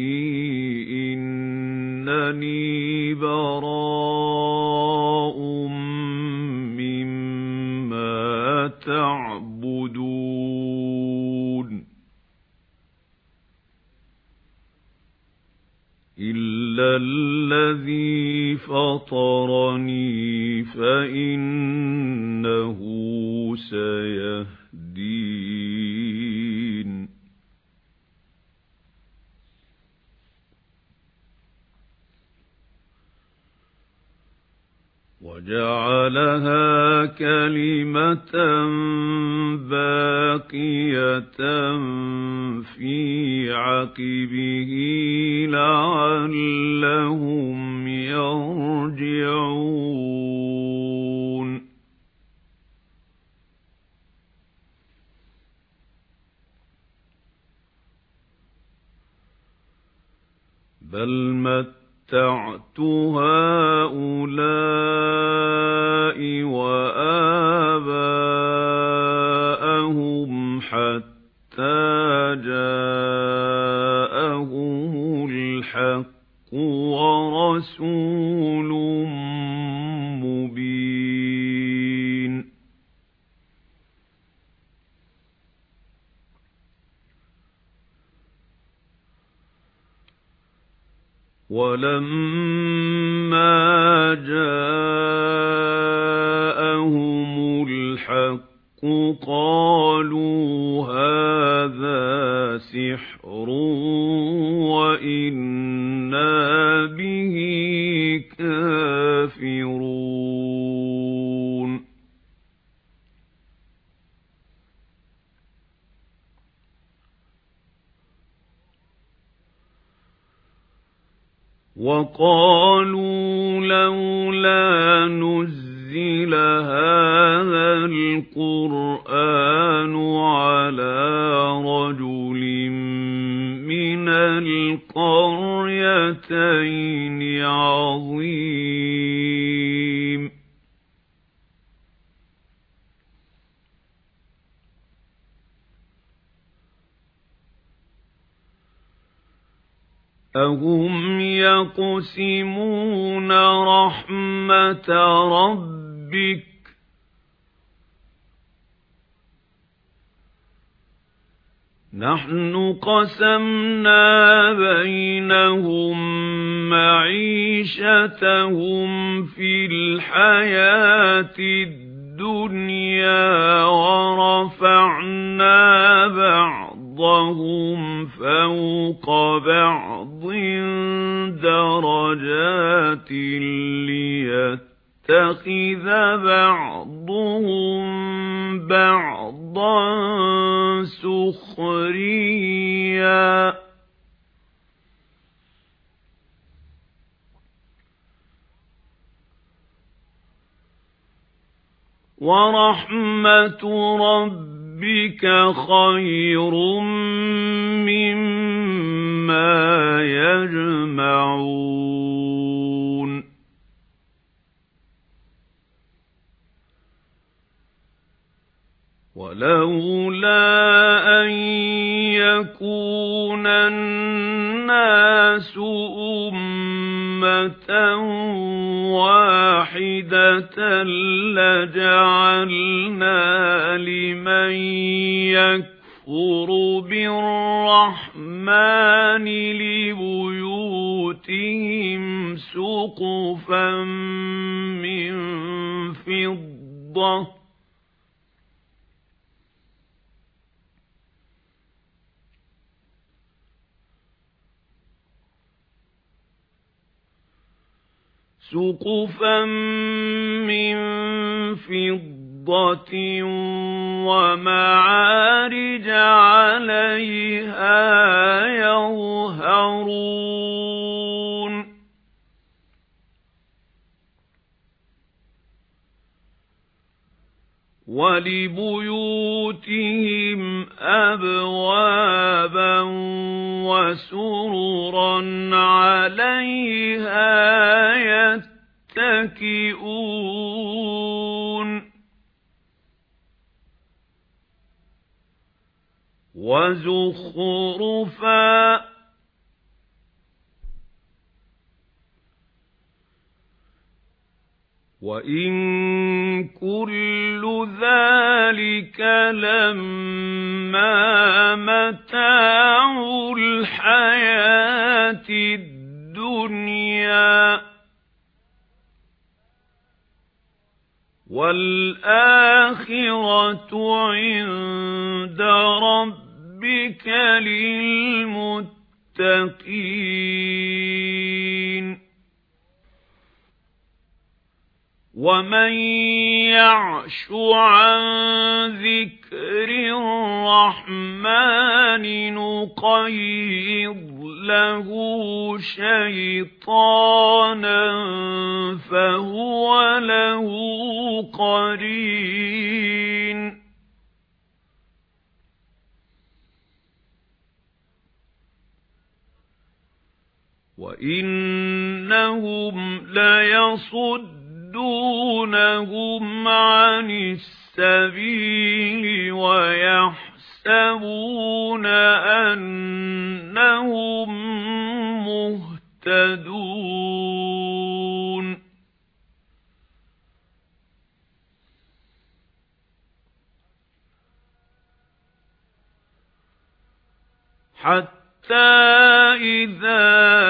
A: إِنَّنِي بَرَاءٌ مِّمَّا تَعْبُدُونَ إِلَّا الَّذِي فَطَرَنِي فَإِنَّهُ سَيَهْدِينِ وَجَعَلَهَا كَلِمَةً بَاقِيَةً فِي عَقِبِهِ لَعَلَّهُمْ يَرْجِعُونَ بَلْ مَتَّعْتُ هَؤُلَاءِ وَآبَاءَهُمْ حَتَّىٰ جَاءَهُمُ الْحَقُّ وَرَسُولٌ مُّبِينٌ وَلَمَّا جَاءَهُمُ الْحَقُّ قَالُوا هَٰذَا سِحْرٌ وَإِنَّا بِهِ كَافِرُونَ وَقَالُوا لَوْلَا نُزِّلَ هَٰذَا الْقُرْآنُ عَلَىٰ رَجُلٍ مِّنَ الْقَرْيَتَيْنِ عَظِيمٍ أَهُمْ يَقْسِمُونَ رَحْمَةَ رَبِّكَ نَحْنُ قَسَمْنَا بَيْنَهُم مَّعِيشَتَهُمْ فِي الْحَيَاةِ الدُّنْيَا وَرَفَعْنَا بَعْضَهُمْ فَوْقَ بَعْضٍ دَرَجَاتٍ لِّيَتَّخِذَ بَعْضُهُم بَعْضًا سُخْرِيًّا وَرَحْمَةُ رَبِّكَ خَيْرٌ مِّمَّا يَجْمَعُونَ وَلَوْلَا أَن يَكُونَ النَّاسُ أُمَّةً وَاحِدَةً لَّجَعَلْنَا لِمَن يَكْفُرُ بِالرَّحْمَٰنِ لِبُيُوتِهِمْ سُقُفًا مِّن فِضَّةٍ سُقُفًا مِّن فِضَّةٍ فِضَّةٍ وَمَعَارِجَ عَلَيْهَا يَظْهَرُونَ وَلِبُيُوتِهِمْ أَبْوَابًا وَسُرُرًا عَلَيْهَا يَتَّكِئُونَ وَزُخْرُفًا وَإِن كُلُّ ذَلِكَ لَمَّا مَتَاعُ الْحَيَاةِ الدُّنْيَا وَالْآخِرَةُ عِندَ رَبِّكَ لِلْمُتَّقِينَ وَمَن يَعْشُ عَن ذِكْرِ الرَّحْمَنِ نُقَيِّضْ لَهُ شَيْطَانًا فَهُوَ لَهُ قَرِينٌ وَإِنَّهُمْ لَيَصُدُّونَ يَصُدُّونَهُمْ عَنِ السَّبِيلِ وَيَحْسَبُونَ أَنَّهُمْ مُهْتَدُونَ حَتَّى إِذَا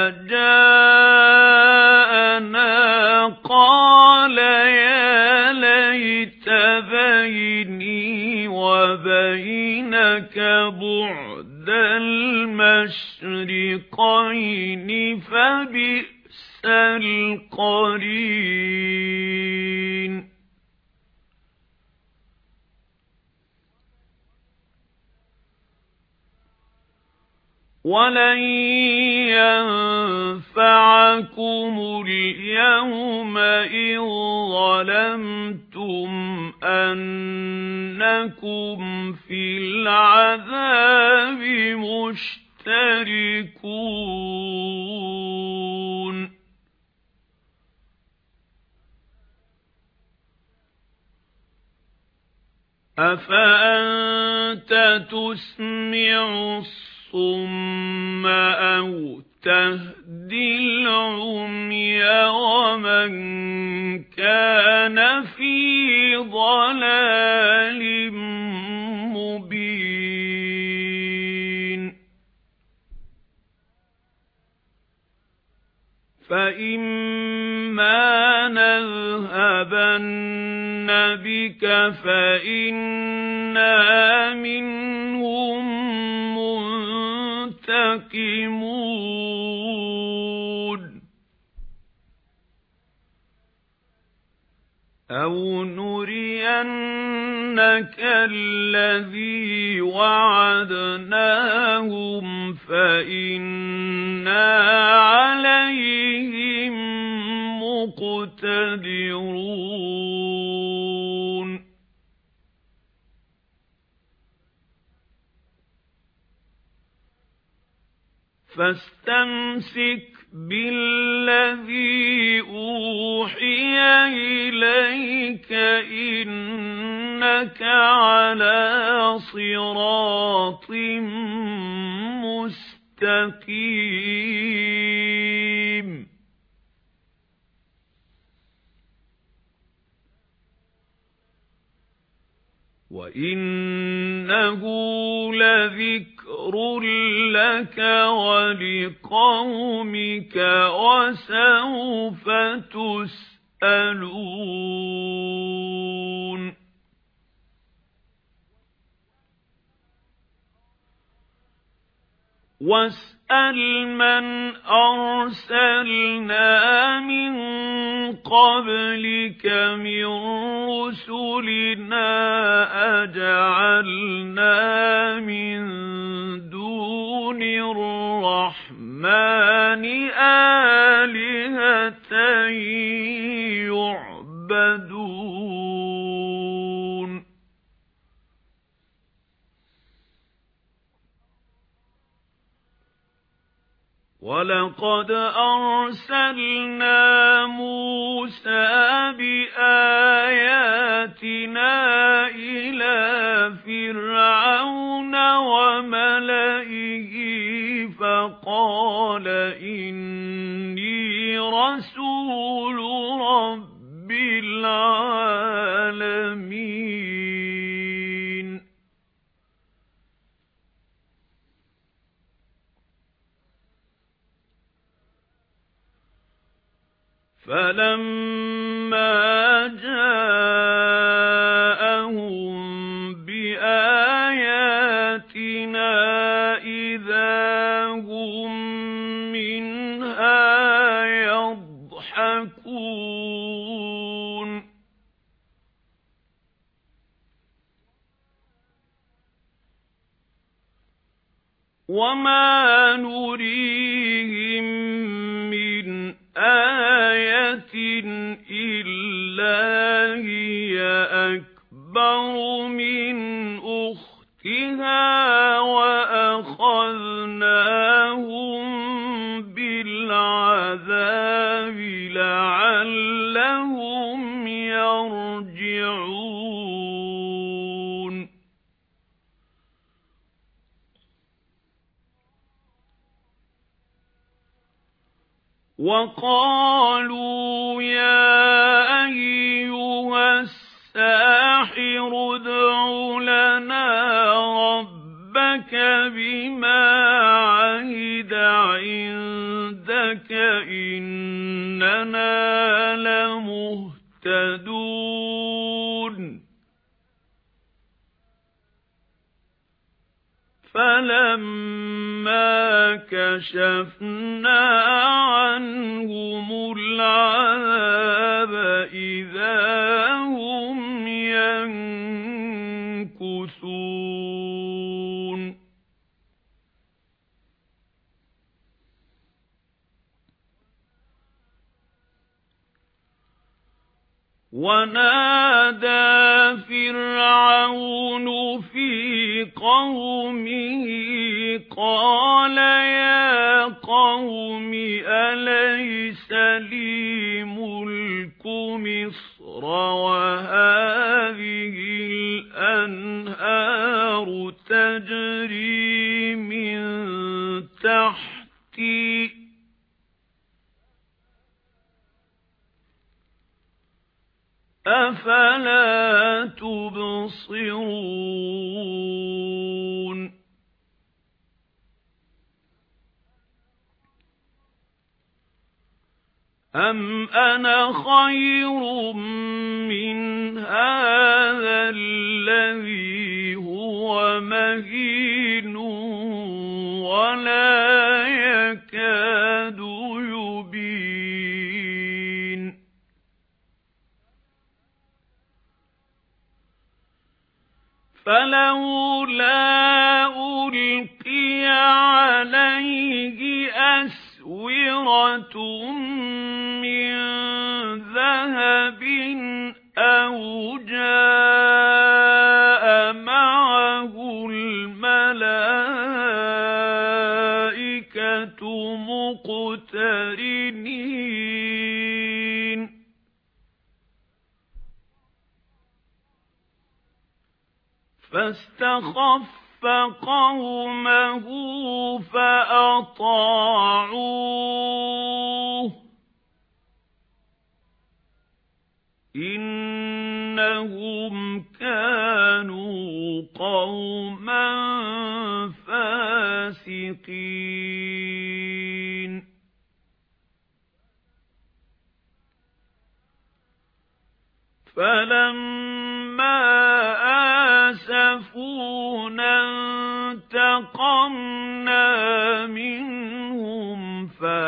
A: جَاءَنَا قَالَ يَا لَيْتَ بَيْنِي وَبَيْنَكَ بُعْدَ الْمَشْرِقَيْنِ فَبِئْسَ الْقَرِينُ وَلَن يَنفَعَكُمُ الْيَوْمَ إِذ ظَّلَمْتُمْ أَنَّكُمْ فِي الْعَذَابِ مُشْتَرِكُونَ أَفَأَنْتَ تُسْمِعُ الصُّمَّ أَوْ تَهْدِي الْعُمْيَ وَمَنْ كَانَ فِي ضَلَالٍ مُبِينٍ فَإِمَّا نَذْهَبَنَّ بِكَ فَإِنَّا مِنْهُمْ مُنْتَقِمُونَ أَوْ نُرِيَنَّكَ الَّذِي وَعَدْنَاهُمْ فَإِنَّا عَلَيْهِمْ مُقْتَدِرُونَ فَاسْتَمْسِكْ بِالَّذِي أُوحِيَ إِلَيْكَ إِنَّكَ عَلَى صِرَاطٍ مُسْتَقِيمٍ وَإِنَّهُ لَذِكْرٌ لَكَ وَلِقَوْمِكَ وَسَوْفَ تُسْأَلُونَ وَاسْأَلْ واسأل من أرسلنا من قبلك من رسلنا أجعلنا من دون الرحمن آلهة يعبدون وَلَقَدْ أَرْسَلْنَا مُوسَى بِآيَاتِنَا إِلَى فِرْعَوْنَ وَمَلَئِهِ فَقَالَ إِنِّي رَسُولُ رَبِّ الْعَالَمِينَ فَلَمَّا جَاءَهُم بِآيَاتِنَا إِذَا هُم مِّنْهَا يَضْحَكُونَ وَمَا نُرِيهِم مِّنْ آيَةٍ إِلَّا هِيَ أَكْبَرُ مِنْ أُخْتِهَا وَأَخَذْنَاهُمْ بِالْعَذَابِ لَعَلَّهُمْ يَرْجِعُونَ وَقَالُوا يَا أَيُّهَا السَّاحِرُ ادْعُ لَنَا رَبَّكَ بِمَا عَهِدَ عِندَكَ إِنَّنَا لَمُهْتَدُونَ فَلَمَّا كَشَفْنَا عَنْهُمُ الْعَذَابَ إِذَا هُمْ يَنكُثُونَ وَنَادَى فِرْعَوْنُ فِي قَوْمِهِ قَالَ يَا قَوْمِ أَلَيْسَ لِي مُلْكُ مِصْرَ وَهَٰذِهِ الْأَنْهَارُ تَجْرِي مِن تَحْتِي أَفَلَا تُبْصِرُونَ أَمْ أَنَا خَيْرٌ مِّنْ هَٰذَا الَّذِي هُوَ مَهِينٌ وَلَا يَكَادُ يُبِينُ فَلَوْلَا أُلْقِيَ عَلَيْهِ أَسْوِرَةٌ مِّن ذَهَبٍ أَوْ جَاءَ مَعَهُ الْمَلَائِكَةُ مُقْتَرِنِينَ فَاسْتَخَفَّ قَوْمَهُ فَأَطَاعُوهُ إِنَّهُمْ كَانُوا قَوْمًا فَاسِقِينَ فَلَمَّا آسَفُونَا انتَقَمْنَا فانتقمنا منهم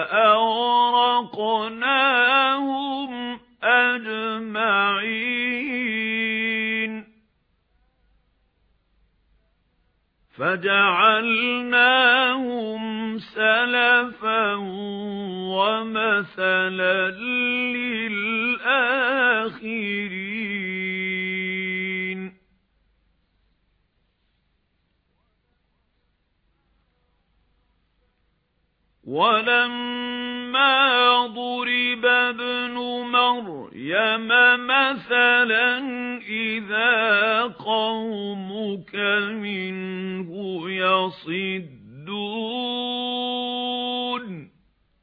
A: فأغرقناهم أجمعين فجعلناهم سلفا ومثلا للآخرين ولما ضرب ابن مريم مثلا إذا قومك منه يصدون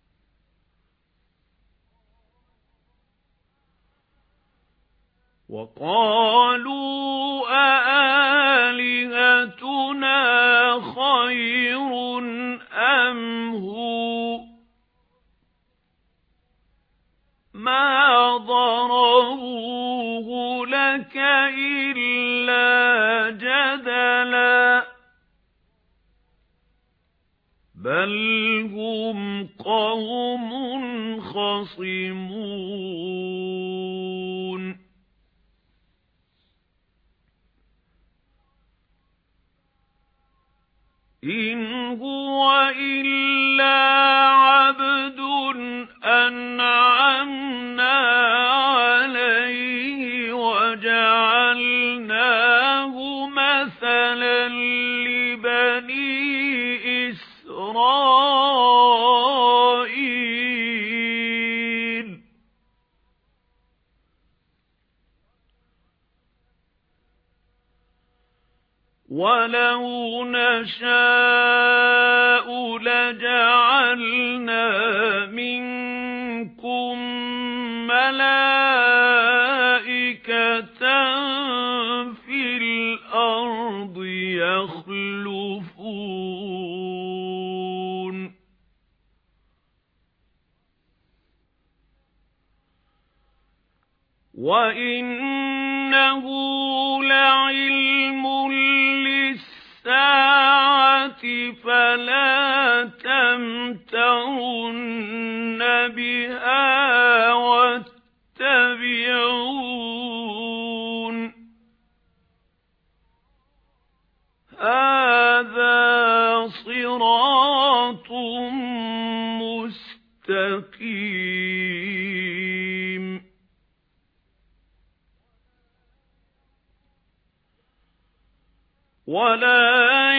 A: وقالوا أآلهتنا خير أم هو ما ضربوه لك إلا جدلا بل هم قوم خصمون إن هو إلا عبد أنعمنا عليه وجعلناه مثلا لبني إسرائيل ولو نشاء لجعلنا منكم ملائكة في الأرض يخلفون وإنه لعلم للساعة فلا تمترن بها واتبعون هذا صراط مستقيم ولا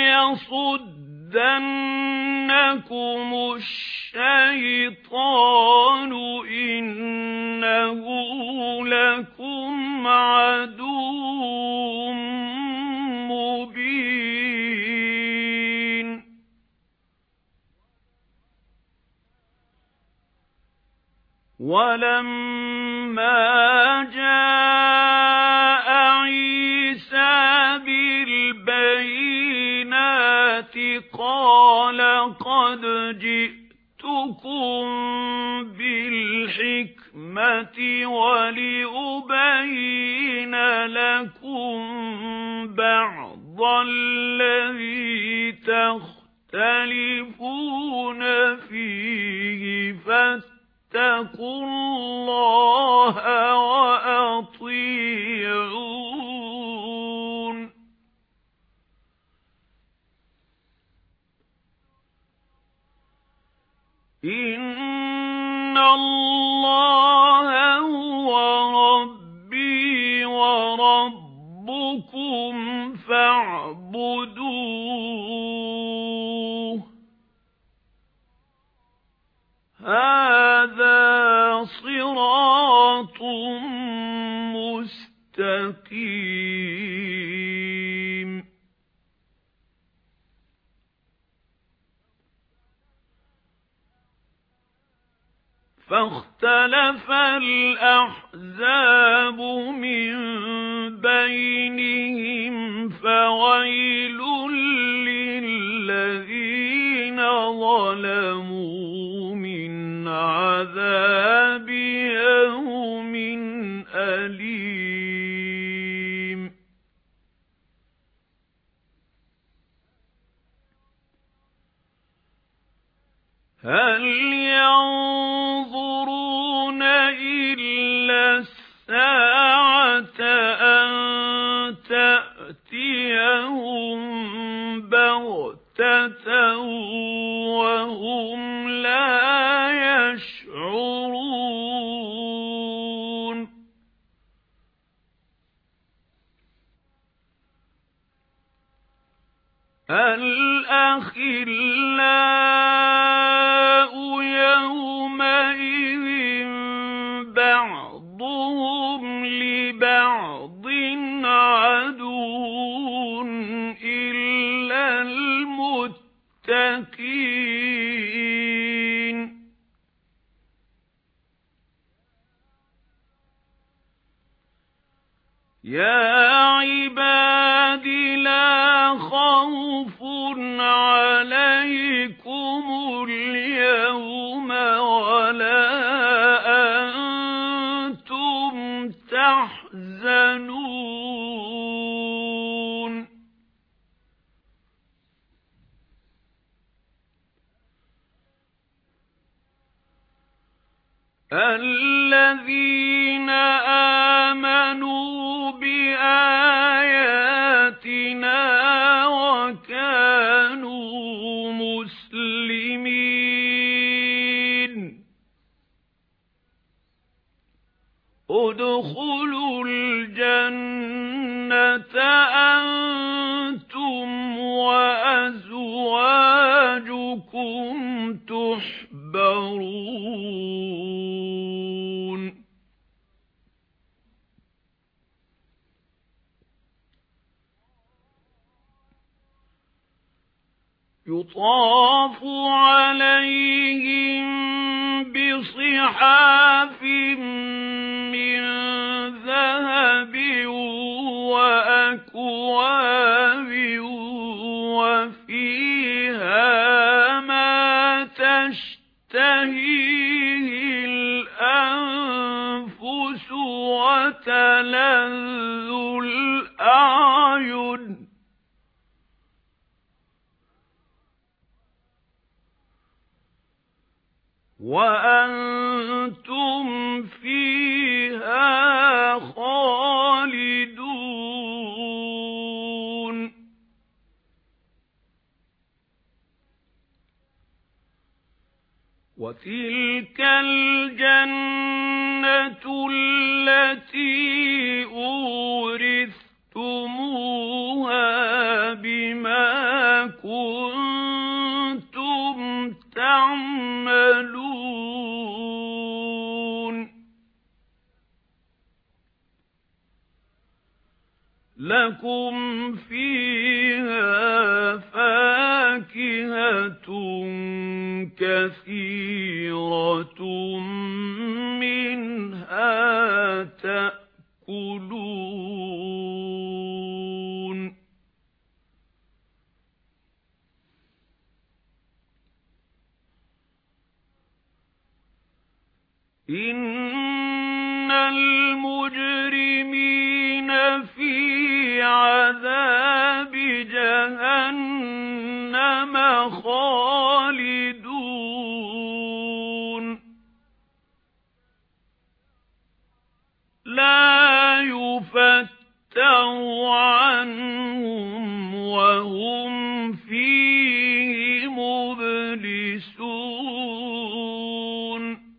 A: يصدنكم الشيطان إنه لكم عدو مبين ولما جاء عيسى بالبينات قال قد جئتكم بالحكمة ولأبين لكم بعض الذي تختلفون فيه فاتقوا الله وأطيعون إن الله هو ربي وربكم فاعبدوه هذا صراط مستقيم فاختلف الأحزاب من بينهم فويل للذين ظلموا من عذاب يوم أليم هل ينظرون إلا الساعة أن تأتيهم بغتة وهم لا يشعرون الأخلاء يومئذ بعضهم لبعض عدو إلا المتقين يا عباد لا خوف عليكم اليوم ولا أنتم تحزنون الذين آمنوا بآياتنا وكانوا مسلمين ادخلوا الجنة أنتم وأزواجكم تحبرون يطاف عليهم بصحاف من ذهب وأكواب وفيها ما تشتهيه الأنفس وتلذ الأعين وأنتم فيها خالدون وتلك الجنة التي أورثتموها بما كنتم تعملون لكم فيها فاكهة كثيرة منها تأكلون إن المجرمين في عذاب جهنم خالدون لا يفتر عنهم وهم فيه مبلسون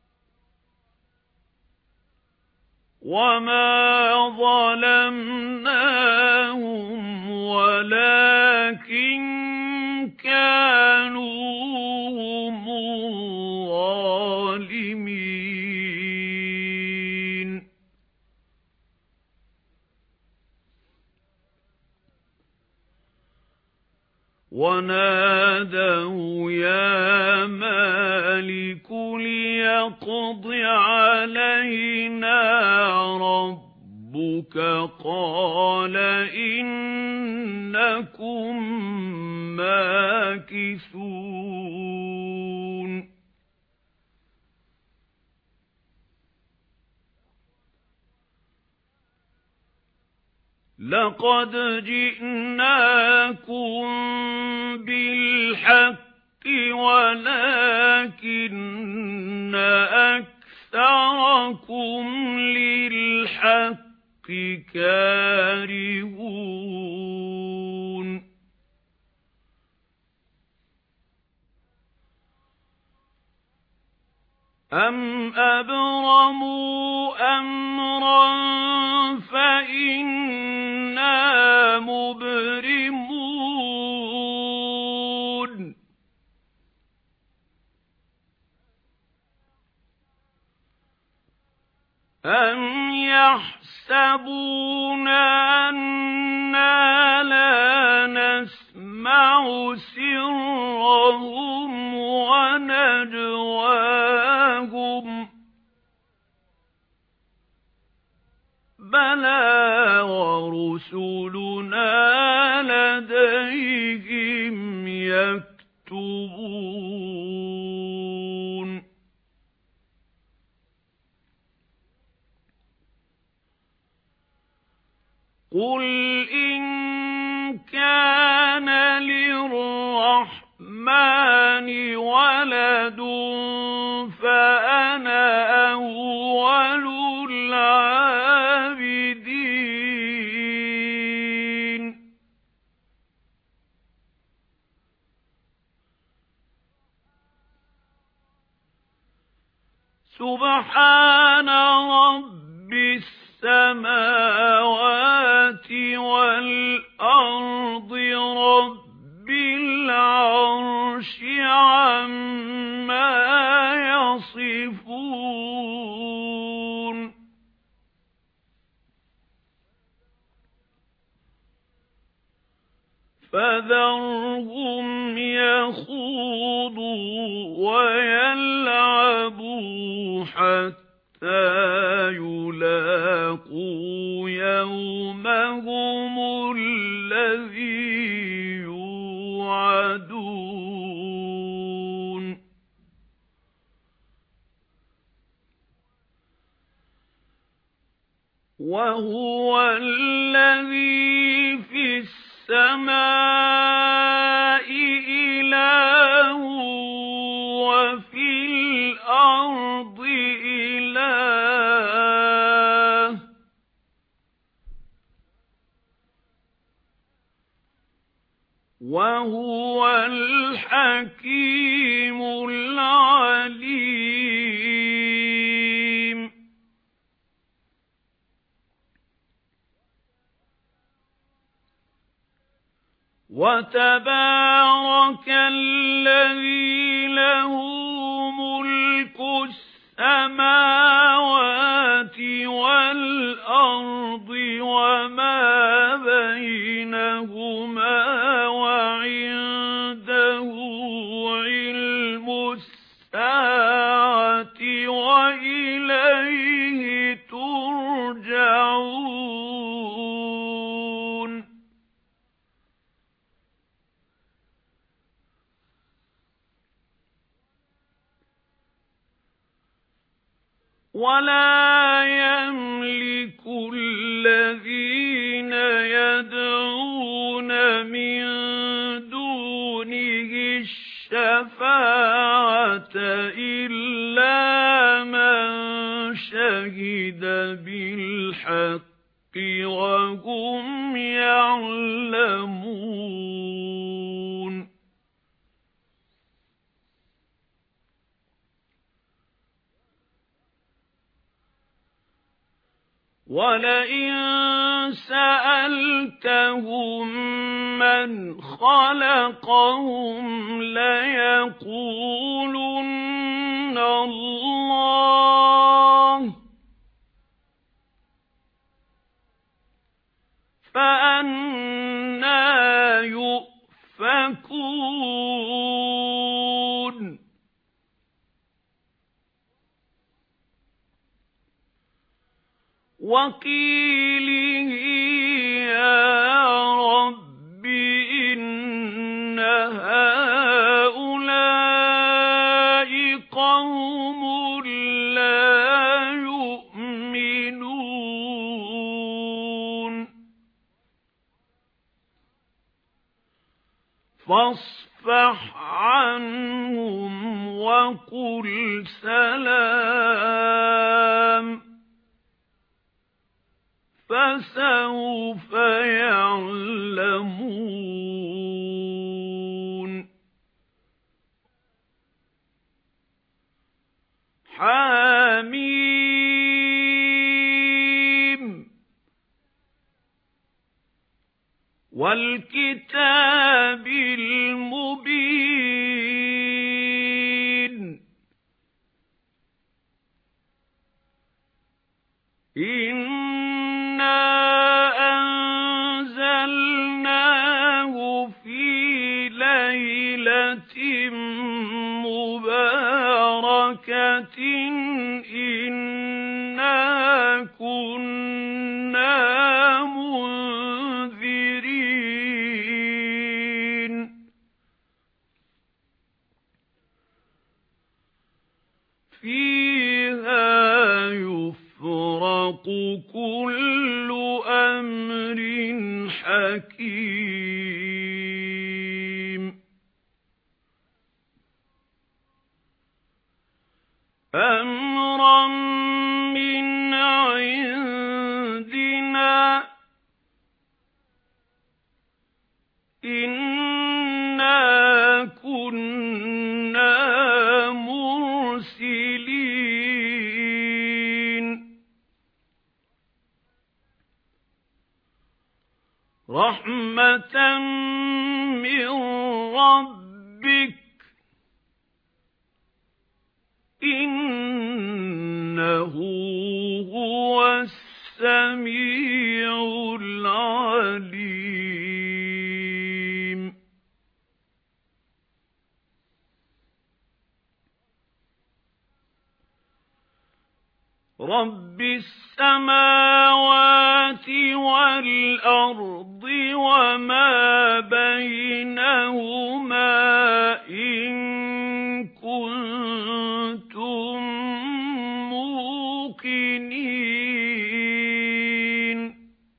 A: وما ظلمناهم ولكن كانوا هم الظالمين ونادوا يا مالك ليقض علينا ربك قال إنكم ماكثون لقد جئناكم بالحق وَلَكِنَّ أَكْثَرَكُمْ لِلْحَقِّ كَارِهُونَ أَمْ أَبْرَمُوا أَمْرًا فَإِنَّا مُبْرِمُونَ أَمْ يَحْسَبُونَ أَنَّا لَا نَسْمَعُ سِرَّهُمْ وَنَجْوَاهُمْ بَلَى وَرُسُلُنَا لَدَيْهِمْ يَكْتُبُونَ قُلْ إِن كَانَ لِلرَّحْمَنِ وَلَدٌ فَأَنَا أَوَّلُ الْعَابِدِينَ سُبْحَانَ رَبِّ السَّمَاوَاتِ وَالْأَرْضِ رَبِّ الْعَرْشِ عَمَّا يَصِفُونَ فَذَرْهُمْ يَخُوضُوا وَيَلْعَبُوا حَتَّى يُلَاقُوا يَوْمَهُمُ الَّذِي يُوعَدُونَ وَهُوَ الَّذِي فِي السَّمَاءِ إِلَٰهٌ وَفِي الْأَرْضِ إِلَٰهٌ وَهُوَ الْحَكِيمُ الْعَلِيمُ وَتَبَارَكَ الَّذِي لَهُ مُلْكُ السَّمَاوَاتِ وَالْأَرْضِ وَمَا بَيْنَهُمَا وَعِندَهُ عِلْمُ السَّاعَةِ وَإِلَيْهِ تُرْجَعُونَ وَلَا يَمْلِكُ الَّذِينَ يَدْعُونَ مِن دُونِهِ الشَّفَاعَةَ إِلَّا مَن شَهِدَ بِالْحَقِّ وَهُمْ يَعْلَمُونَ وَلَئِن سَأَلْتَهُم مَّنْ خَلَقَهُمْ لَيَقُولُنَّ اللَّهُ فَأَنَّىٰ يُؤْفَكُونَ وَقِيلِهِ يَا رَبِّ إِنَّ هَٰؤُلَاءِ قَوْمٌ لَّا يُؤْمِنُونَ فَاصْفَحْ
B: عَنْهُمْ وَقُلْ سَلَامٌ فَسَوْفَ يَعْلَمُونَ حم وَالْكِتَابِ الْمُبِينِ إِنَّا أَنزَلْنَاهُ فِي لَيْلَةٍ مُبَارَكَةٍ إِنَّا كُنَّا مُنذِرِينَ فِيهَا يُفْرَقُ كُلُّ أَمْرٍ حَكِيمٍ أَمْرًا مِنْ عِندِنَا إِنَّا كُنَّا مُرْسِلِينَ رَحْمَةً مِنْ رَبِّكَ إِنَّهُ هُوَ السَّمِيعُ الْعَلِيمُ رَبِّ السَّمَاوَاتِ وَالْأَرْضِ وَمَا بَيْنَهُمَا إِن كُنتُم مُّوقِنِينَ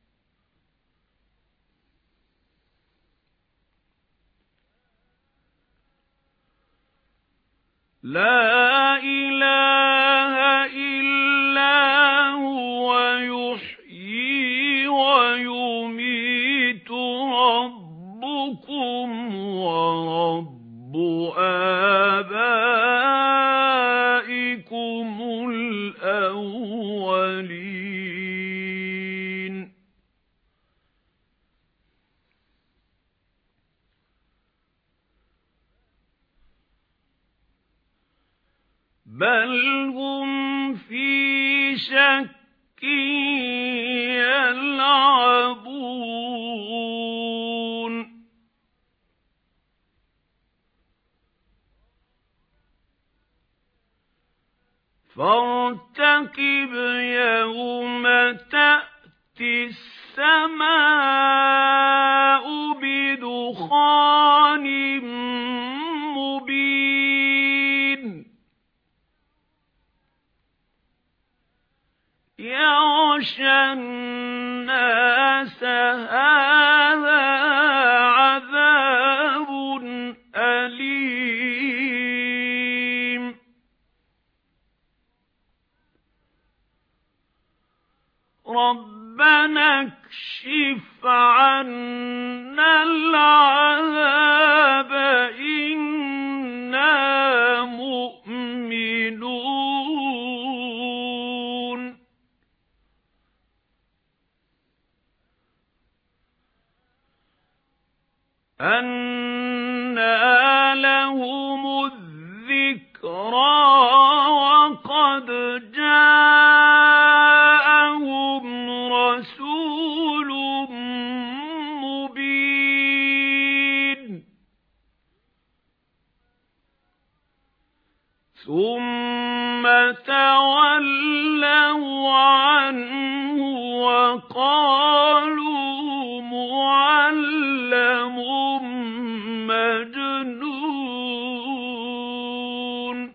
B: لَا إِلَٰهَ إِلَّا هُوَ يُحْيِي وَيُمِيتُ رَبُّكُمْ وَرَبُّ آبَائِكُمُ الْأَوَّلِينَ بَلْ هُمْ فِي شَكٍّ يَلْعَبُونَ فَارْتَقِبْ يَوْمَ تَأْتِي السَّمَاءُ بِدُخَانٍ مُبِينٍ يَغْشَى النَّاسَ هَذَا عَذَابٌ أَلِيمٌ رَبَّنَا اكْشِفْ عَنَّا الْعَذَابَ إِنَّا مُؤْمِنُونَ أَنَّىٰ لَهُمُ الذِّكْرَىٰ وَقَدْ جَاءَهُمْ رَسُولٌ مُّبِينٌ ثُمَّ تَوَلَّوْا عَنْهُ وَقَالُوا مُعَلَّمٌ مَّجْنُونٌ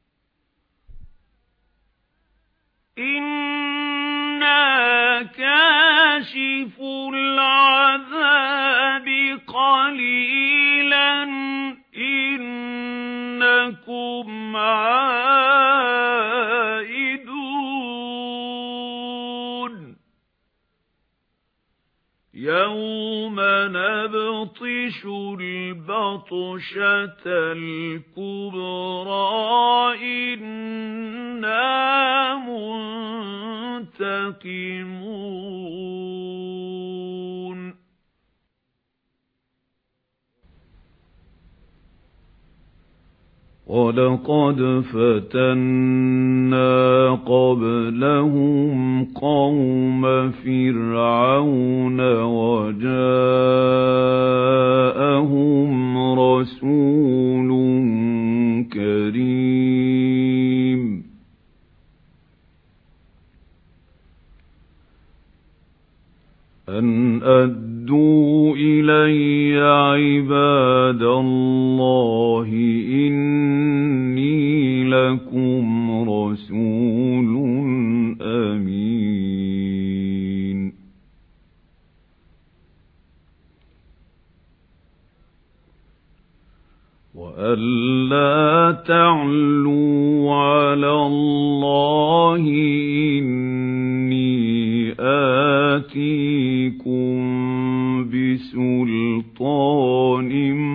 B: إِنَّا كَاشِفُو الْعَذَابِ قَلِيلًا إِنَّ
A: عَائِدُونَ يَوْمَ نَبْطِشُ الْبَطْشَةَ الْكُبْرَى إِنَّا مُنْتَقِمُونَ وَلَقَدْ فَتَنَّا قَبْلَهُمْ قَوْمَ فِرْعَوْنَ وَجَاءَهُمْ رَسُولٌ كَرِيمٌ أَنْ أَدُّوا إِلَيَّ عِبَادَ اللَّهِ إِنِّي لَكُمْ رَسُولٌ أَمِينٌ وَأَلَّا تَعْلُوا عَلَى اللَّهِ إِنِّي آتِيكُمْ بِسُلْطَانٍ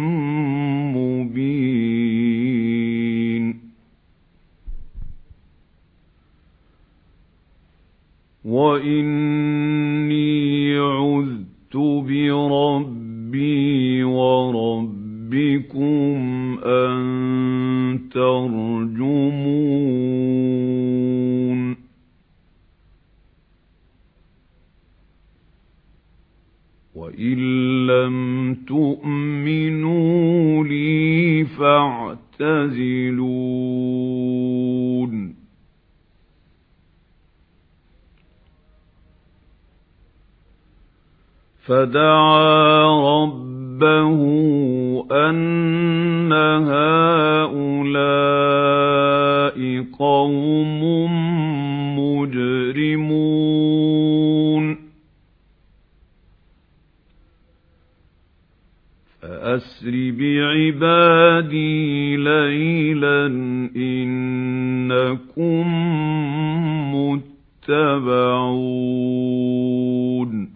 A: مُبِينٍ وَإِنِّي عُذْتُ بِرَبِّي وَرَبِّكُمْ أَن تَرْجُمُونِ وَإِن لَّمْ تُؤْمِنُوا لِي فَاعْتَزِلُونِ فَدَعَا رَبَّهُ أَنَّ هَٰؤُلَاءِ قَوْمٌ مُجْرِمُونَ فَأَسْرِ بِعِبَادِي لَيْلًا إِنَّكُمْ مُتَّبَعُونَ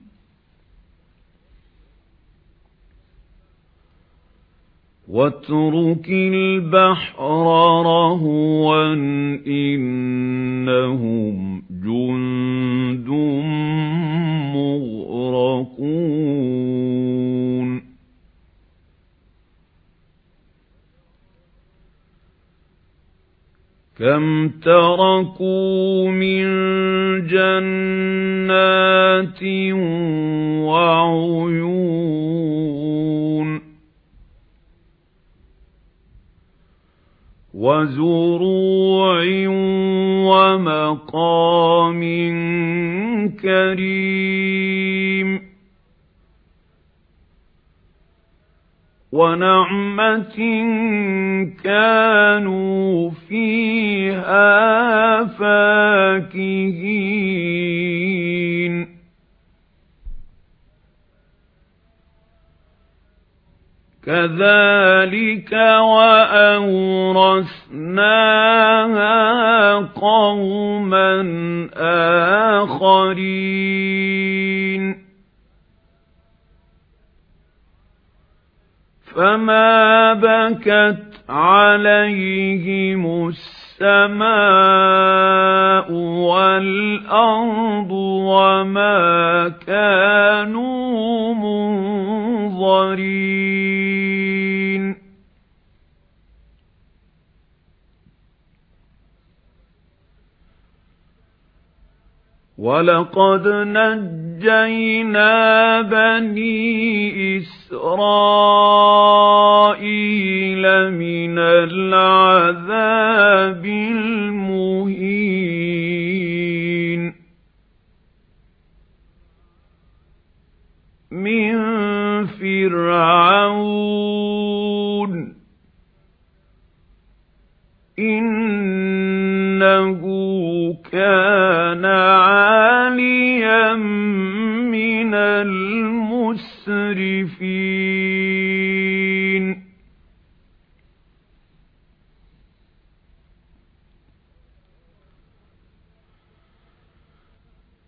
A: وَاتْرُكِ الْبَحْرَ رَهْوًا إِنَّهُمْ جُندٌ مُغْرَقُونَ كَمْ تَرَكُوا مِنْ جَنَّاتٍ وَعُيُونٍ وَزُرُوعٍ وَمَقَامٍ كَرِيمٍ وَنَعْمَةٍ كَانُوا فِيهَا فَاكِهِينَ كَذَلِكَ وَأَوْرَثْنَاهَا قَوْمًا آخَرِينَ فَمَا بَكَتْ عَلَيْهِمُ السَّمَاءُ وَالْأَرْضُ وَمَا كَانُوا مُنظَرِينَ وَلَقَدْ نَجَّيْنَا بَنِي إِسْرَائِيلَ مِنَ الْعَذَابِ الْمُهِينِ مِنْ فِرْعَوْنَ إِنَّهُ كَانَ عَالِيًا مِنَ الْمُسْرِفِينَ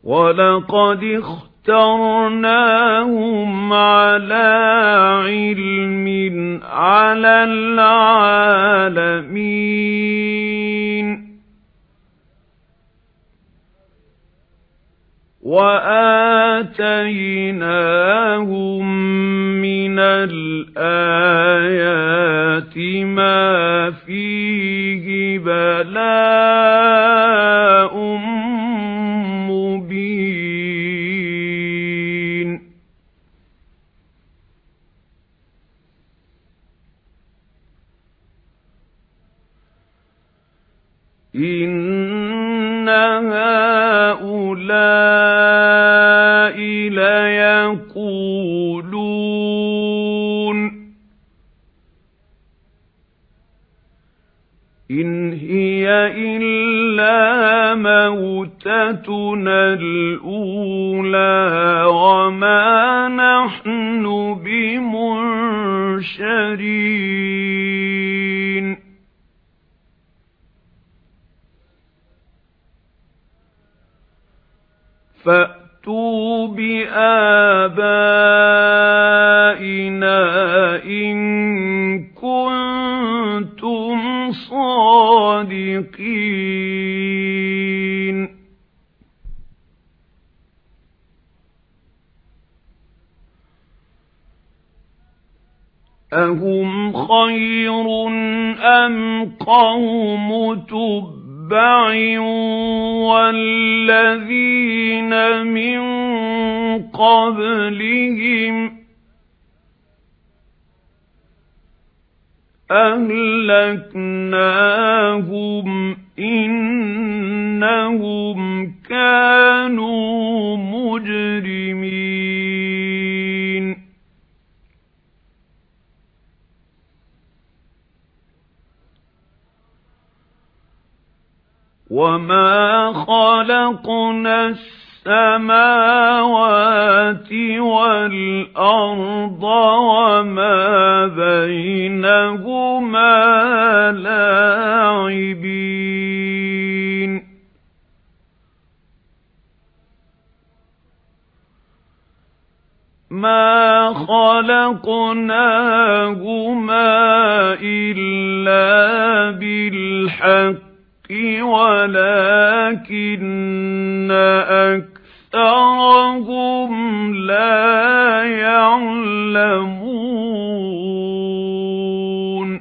A: وَلَقَدِ اخْتَرْنَاهُمْ عَلَى عِلْمٍ عَلَى الْعَالَمِينَ وَآتَيْنَاهُمْ مِنَ الْآيَاتِ مَا فِيهِ بَلَاءٌ مُبِينٌ إِنَّ هَؤُلَاءِ لَيَقُولُونَ إِنْ هِيَ إِلَّا مَوْتَتُنَا الْأُولَى وَمَا نَحْنُ بِمُنشَرِينَ فَأْتُوا بِآبَائِنَا إِن كُنتُمْ صَادِقِينَ أَهُمْ خَيْرٌ أَمْ قَوْمُ تُبَّعٍ وَالَّذِينَ مِن قَبْلِهِمْ أَهْلَكْنَاهُمْ إِنَّهُمْ كَانُوا مُجْرِمِينَ وَمَا خَلَقْنَا السَّمَاوَاتِ وَالْأَرْضَ وَمَا بَيْنَهُمَا لَاعِبِينَ مَا خَلَقْنَاهُمَا إِلَّا بِالْحَقِّ وَلَكِنَّ أَكْثَرَهُمْ لَا يَعْلَمُونَ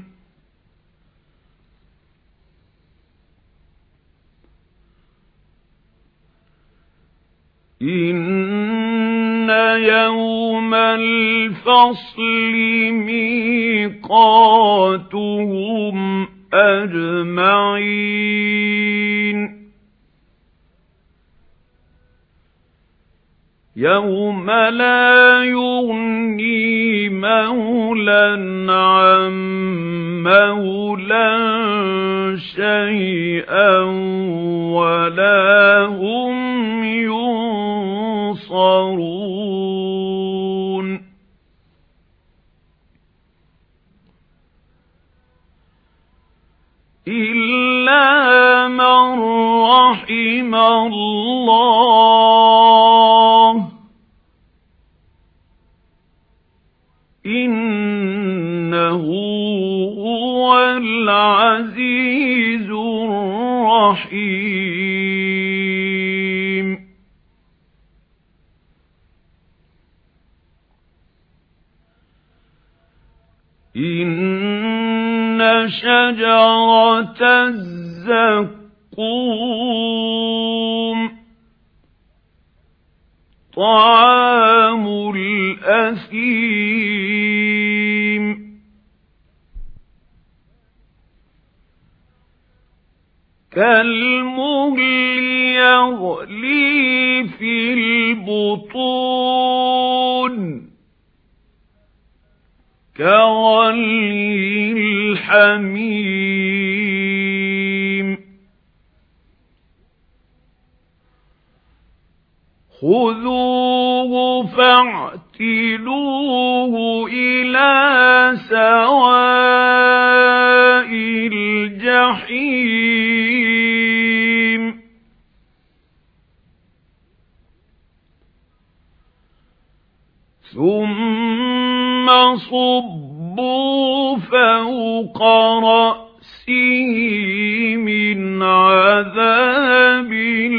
A: إِنَّ يَوْمَ الْفَصْلِ مِيقَاتُهُمْ أَجْمَعِينَ يَوْمَ لَا يُغْنِي مَوْلًى عَن مَّوْلًى شَيْئًا وَلَا هُمْ يُنصَرُونَ إِلَّا مَن رَّحِمَ اللَّهُ إِنَّهُ هُوَ الْعَزِيزُ الرَّحِيمُ إِنَّ شَجَرَتَ الزَّقُّومِ طَعَامُ الْأَثِيمِ كَالْمُهْلِ يَغْلِي فِي الْبُطُونِ كَغَلْيِ الْحَمِيمِ خُذُوهُ فَاعْتِلُوهُ إِلَى سَوَاءِ الْجَحِيمِ ثُمَّ صُبُّوا فَوْقَ رَأْسِهِ مِنْ عَذَابِ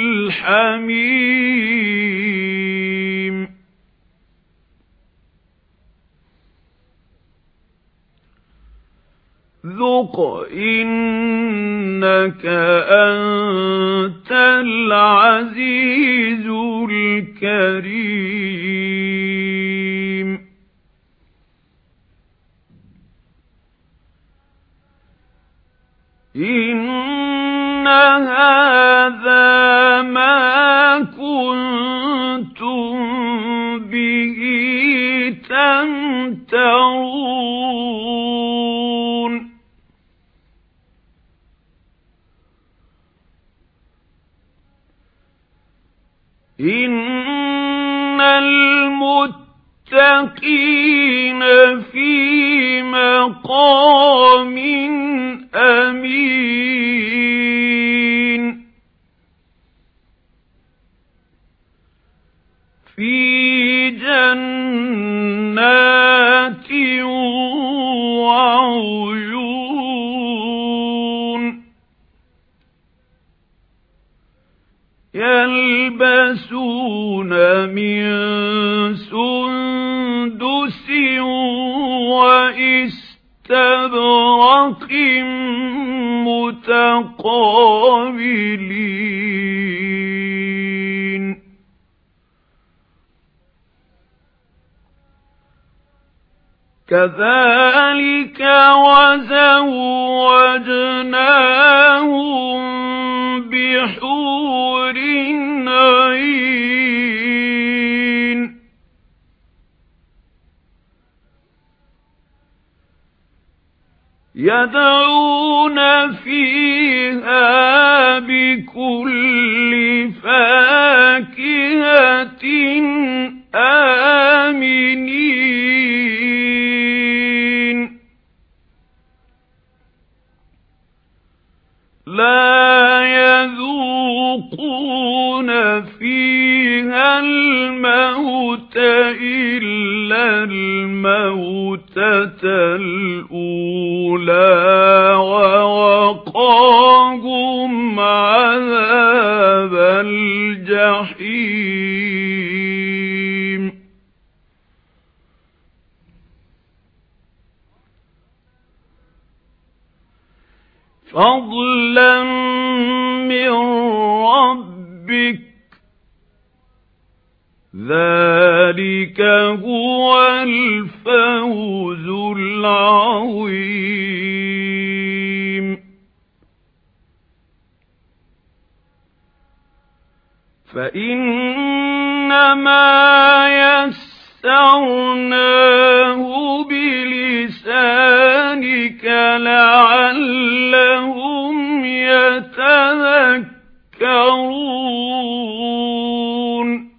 A: الْحَمِيمِ ذُقْ إِنَّكَ أَنْتَ الْعَزِيزُ الْكَرِيمُ إِنَّ هَذَا مَا كُنتُم بِهِ تَمْتَرُونَ إِنَّ الْمُتَّقِينَ فِي مَقَامٍ أَمِينٍ فِي جَنَّاتٍ وَعُيُونٍ يَلْبَسُونَ مِن سُندُسٍ وَإِسْتَبْرَقٍ مُتَقَابِلِينَ كَذَلِكَ وَزَوَّجْنَاهُم بِحُورٍ عِينٍ يَدْعُونَ فِيهَا بِكُلِّ فَاكِهَةٍ آمِنِينَ لَا يَذُوقُونَ فِيهَا الْمَوْتَ إِلَّا الْمَوْتَةَ الْأُولَى وَوَقَاهُمْ عَذَابَ الْجَحِيمِ فَضْلًا مِنْ رَبِّكَ ذَلِكَ هُوَ الْفَوْزُ الْعَظِيمُ فَإِنَّمَا يَسَّرْنَاهُ بِلِسَانِكَ لَعَلَّهُمْ يَتَذَكَّرُونَ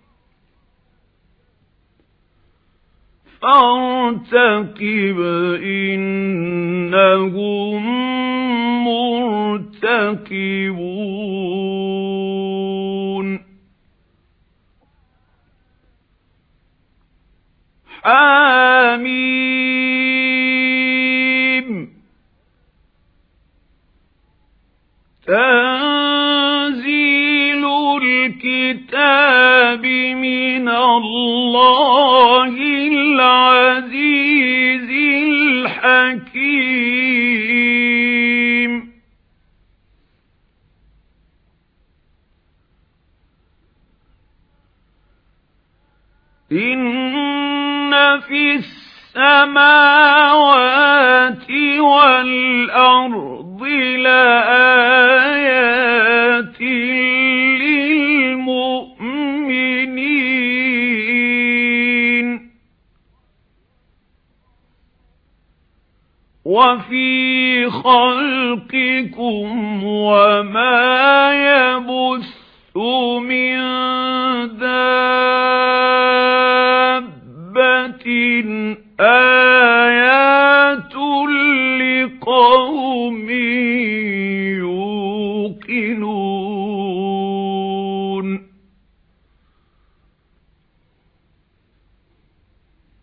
A: فَارْتَقِبْ إِنَّهُمْ مُرْتَقِبُونَ حَمِيمٌ تَنزِيلُ الْكِتَابِ مِنَ اللَّهِ الْعَزِيزِ الْحَكِيمِ إِنَّ فِي السَّمَاوَاتِ وَالْأَرْضِ لَآيَاتٍ لِلْمُؤْمِنِينَ وَفِي خَلْقِكُمْ وَمَا يَبُثُّ مِن دَابَّةٍ آيَاتٌ لِقَوْمٍ يُوقِنُونَ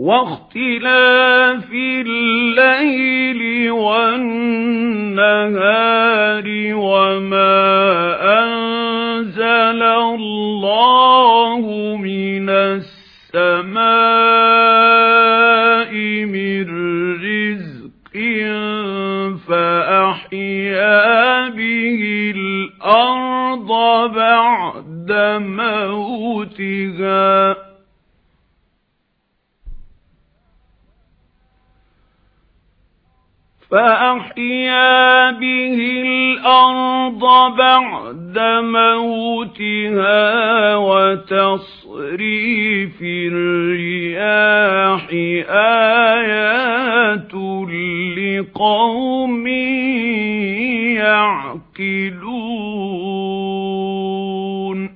A: واختلاف الليل والنهار وما أنزل الله من السماء من رزق فأحيا به الأرض بعد موتها فأحيا به الأرض بعد موتها وتصريف الرياح آيات لقوم يعقلون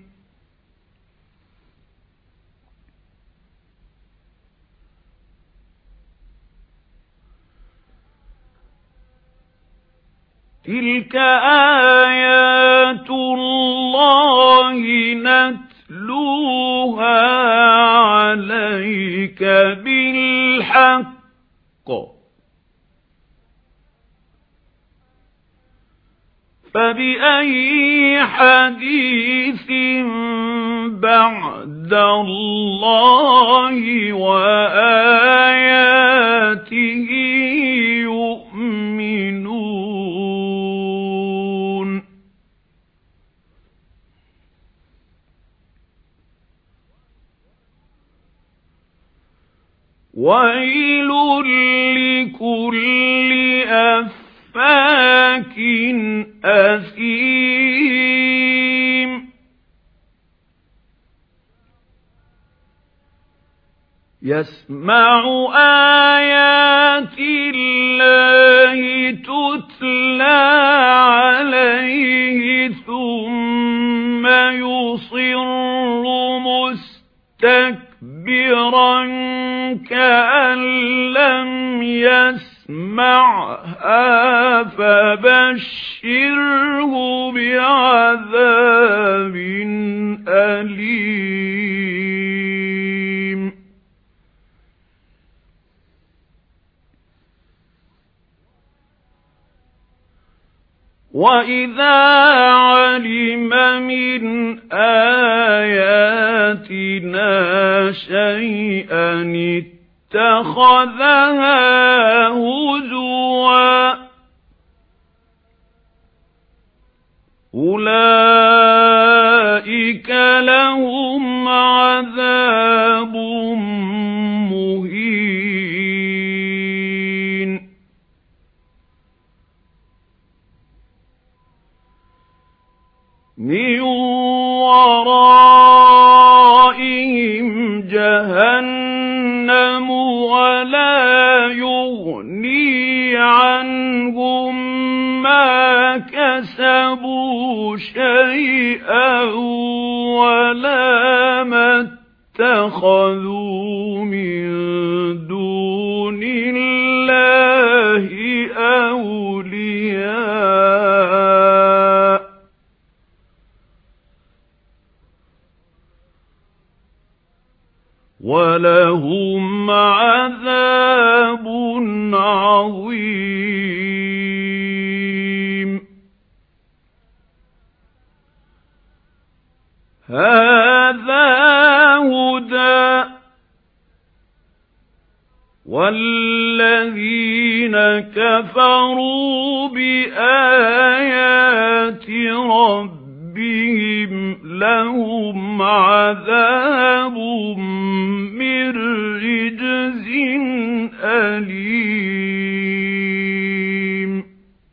A: تلك آيات الله نتلوها عليك بالحق فبأي حديث بعد الله وآياته يؤمنون ويل لكل أفاك أثيم يسمع آيات الله تتلى عليه ثم يصر مستكبرا كأن لم يسمعها فبشره بعذاب أليم وَإِذَا عَلِمَ مِنْ آيَاتِنَا شَيْئًا اتَّخَذَهَا هُزُوًا أُولَئِكَ لَهُمْ عَذَابٌ مُهِينٌ مِنْ وَرَائِهِمْ جَهَنَّمُ وَلَا يُغْنِي عَنْهُمْ مَا كَسَبُوا شَيْئًا وَلَا مَا اتَّخَذُوا مِنْ دُونِ اللَّهِ أَوْلِيَاءَ وَلَهُمْ عَذَابٌ عَظِيمٌ هَذَا هُدًى وَالَّذِينَ كَفَرُوا بِآيَاتِ رَبِّهِمْ لَهُمْ عَذَابٌ مِّن رِّجْزٍ أَلِيمٌ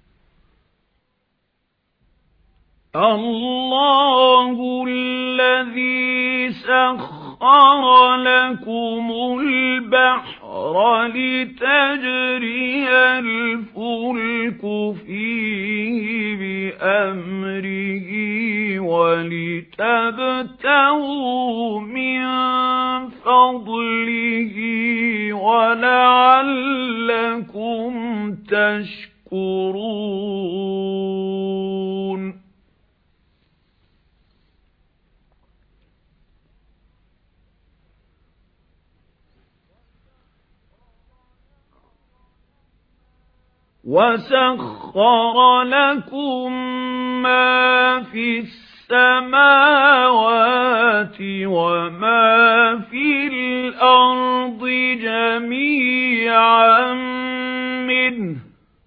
A: اللَّهُ الَّذِي سَخَّرَ لَكُمُ الْبَحْرَ لِتَجْرِيَ الْفُلْكُ فِيهِ بِأَمْرِهِ وَلِتَبْتَغُوا مِنْ فَضْلِهِ وَلَعَلَّكُمْ تَشْكُرُونَ وَسَخَّرَ لَكُم مَّا فِي السَّمَاوَاتِ وَمَا فِي الْأَرْضِ جَمِيعًا مِّنْهُ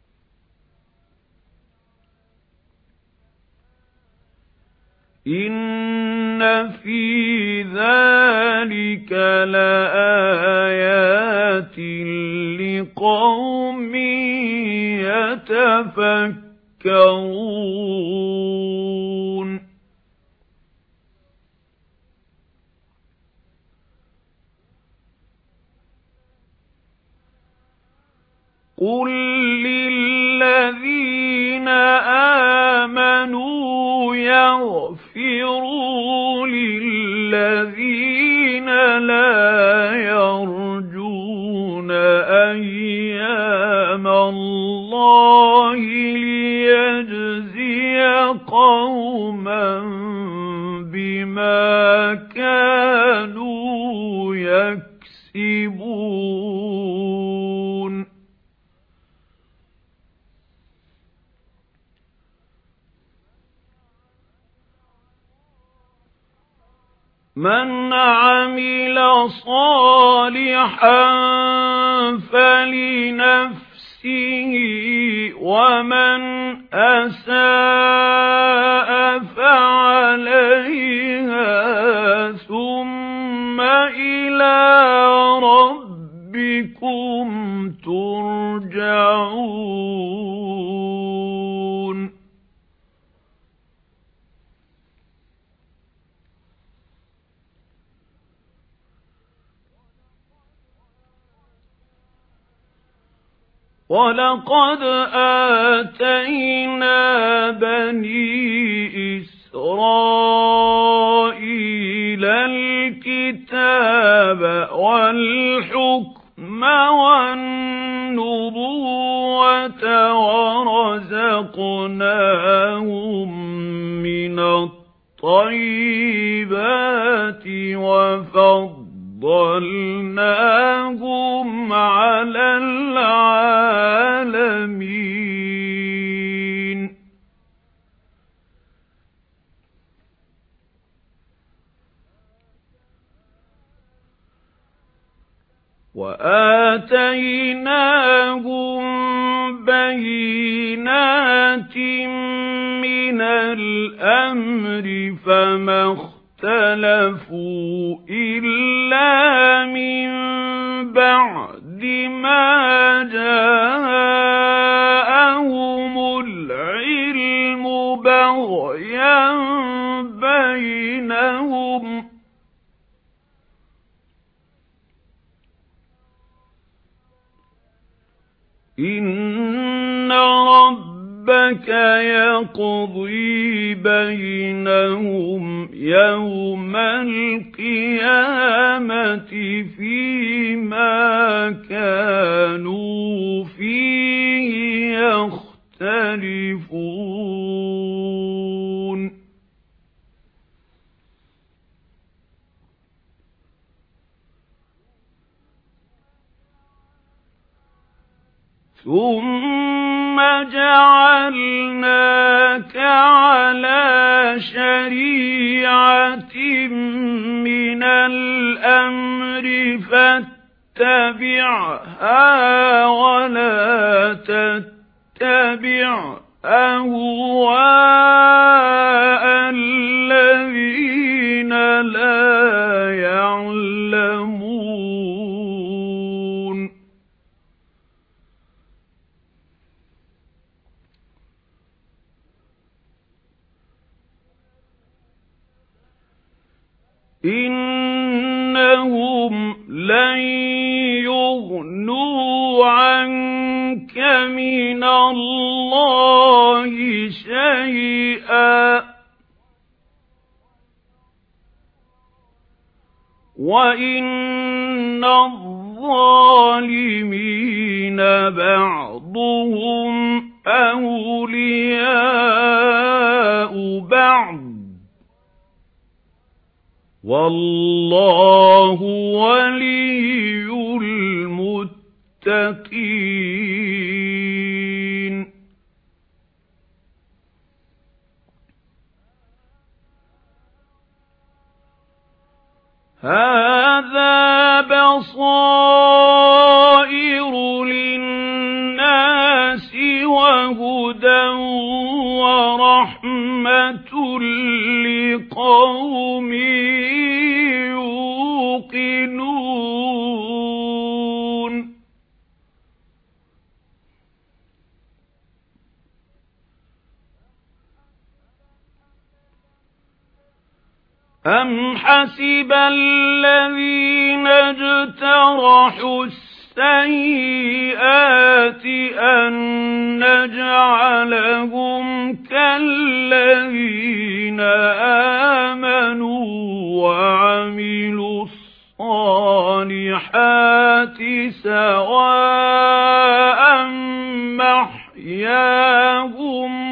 A: إِنَّ فِي ذَلِكَ لَآيَاتٍ لِقَوْمٍ يَتَفَكَّرُونَ قُل لِّلَّذِينَ آمَنُوا يَغْفِرُوا لِلَّذِينَ لَا يَرْجُونَ أَيَّامَ اللَّهِ لِيَجْزِيَ قَوْمًا بِمَا كَانُوا يَكْسِبُونَ مَنْ عَمِلَ صَالِحًا فَلِنَفْسِهِ وَمَنْ أَسَاءَ فَعَلَيْهَا ثُمَّ إِلَى رَبِّكُمْ تُرْجَعُونَ وَلَقَدْ آتَيْنَا بَنِي إِسْرَائِيلَ الْكِتَابَ وَالْحُكْمَ وَالنُّبُوَّةَ وَرَزَقْنَاهُم مِّنَ الطَّيِّبَاتِ وَفَضَّلْنَاهُمْ عَلَى الْعَالَمِينَ وَآتَيْنَاهُمْ بَيِّنَاتٍ مِنَ الْأَمْرِ فَمَا اخْتَلَفُوا إِلَّا مِنْ بَعْدِ مَا جَاءَهُمُ الْعِلْمُ بَغْيًا بَيْنَهُمْ إِنَّ رَبَّكَ يَقْضِي بَيْنَهُمْ يَوْمَ الْقِيَامَةِ فِيمَا كَانُوا فِيهِ يَخْتَلِفُونَ ثُمَّ جَعَلْنَاكَ عَلَى شَرِيعَةٍ مِنَ الْأَمْرِ فَاتَّبِعْهَا وَلَا تَتَّبِعْ أَهْوَاءَ الَّذِينَ لَا يَعْلَمُونَ إِنَّهُمْ لَن يُغْنُوا عَنكَ مِنَ اللَّهِ شَيْئًا وَإِنَّ الظَّالِمِينَ بَعْضُهُمْ أَوْلِيَاءُ بَعْضٍ وَاللَّهُ وَلِيُّ الْمُتَّقِينَ هَذَا بَصَائِرُ لِلنَّاسِ وَهُدًى وَرَحْمَةٌ لِقَوْمٍ يُوقِنُونَ أَمْ حَسِبَ الَّذِينَ اجْتَرَحُوا السَّيِّئَاتِ أَن نَّجْعَلَهُمْ كَالَّذِينَ آمَنُوا وَعَمِلُوا الصَّالِحَاتِ سَوَاءً مَّحْيَاهُمْ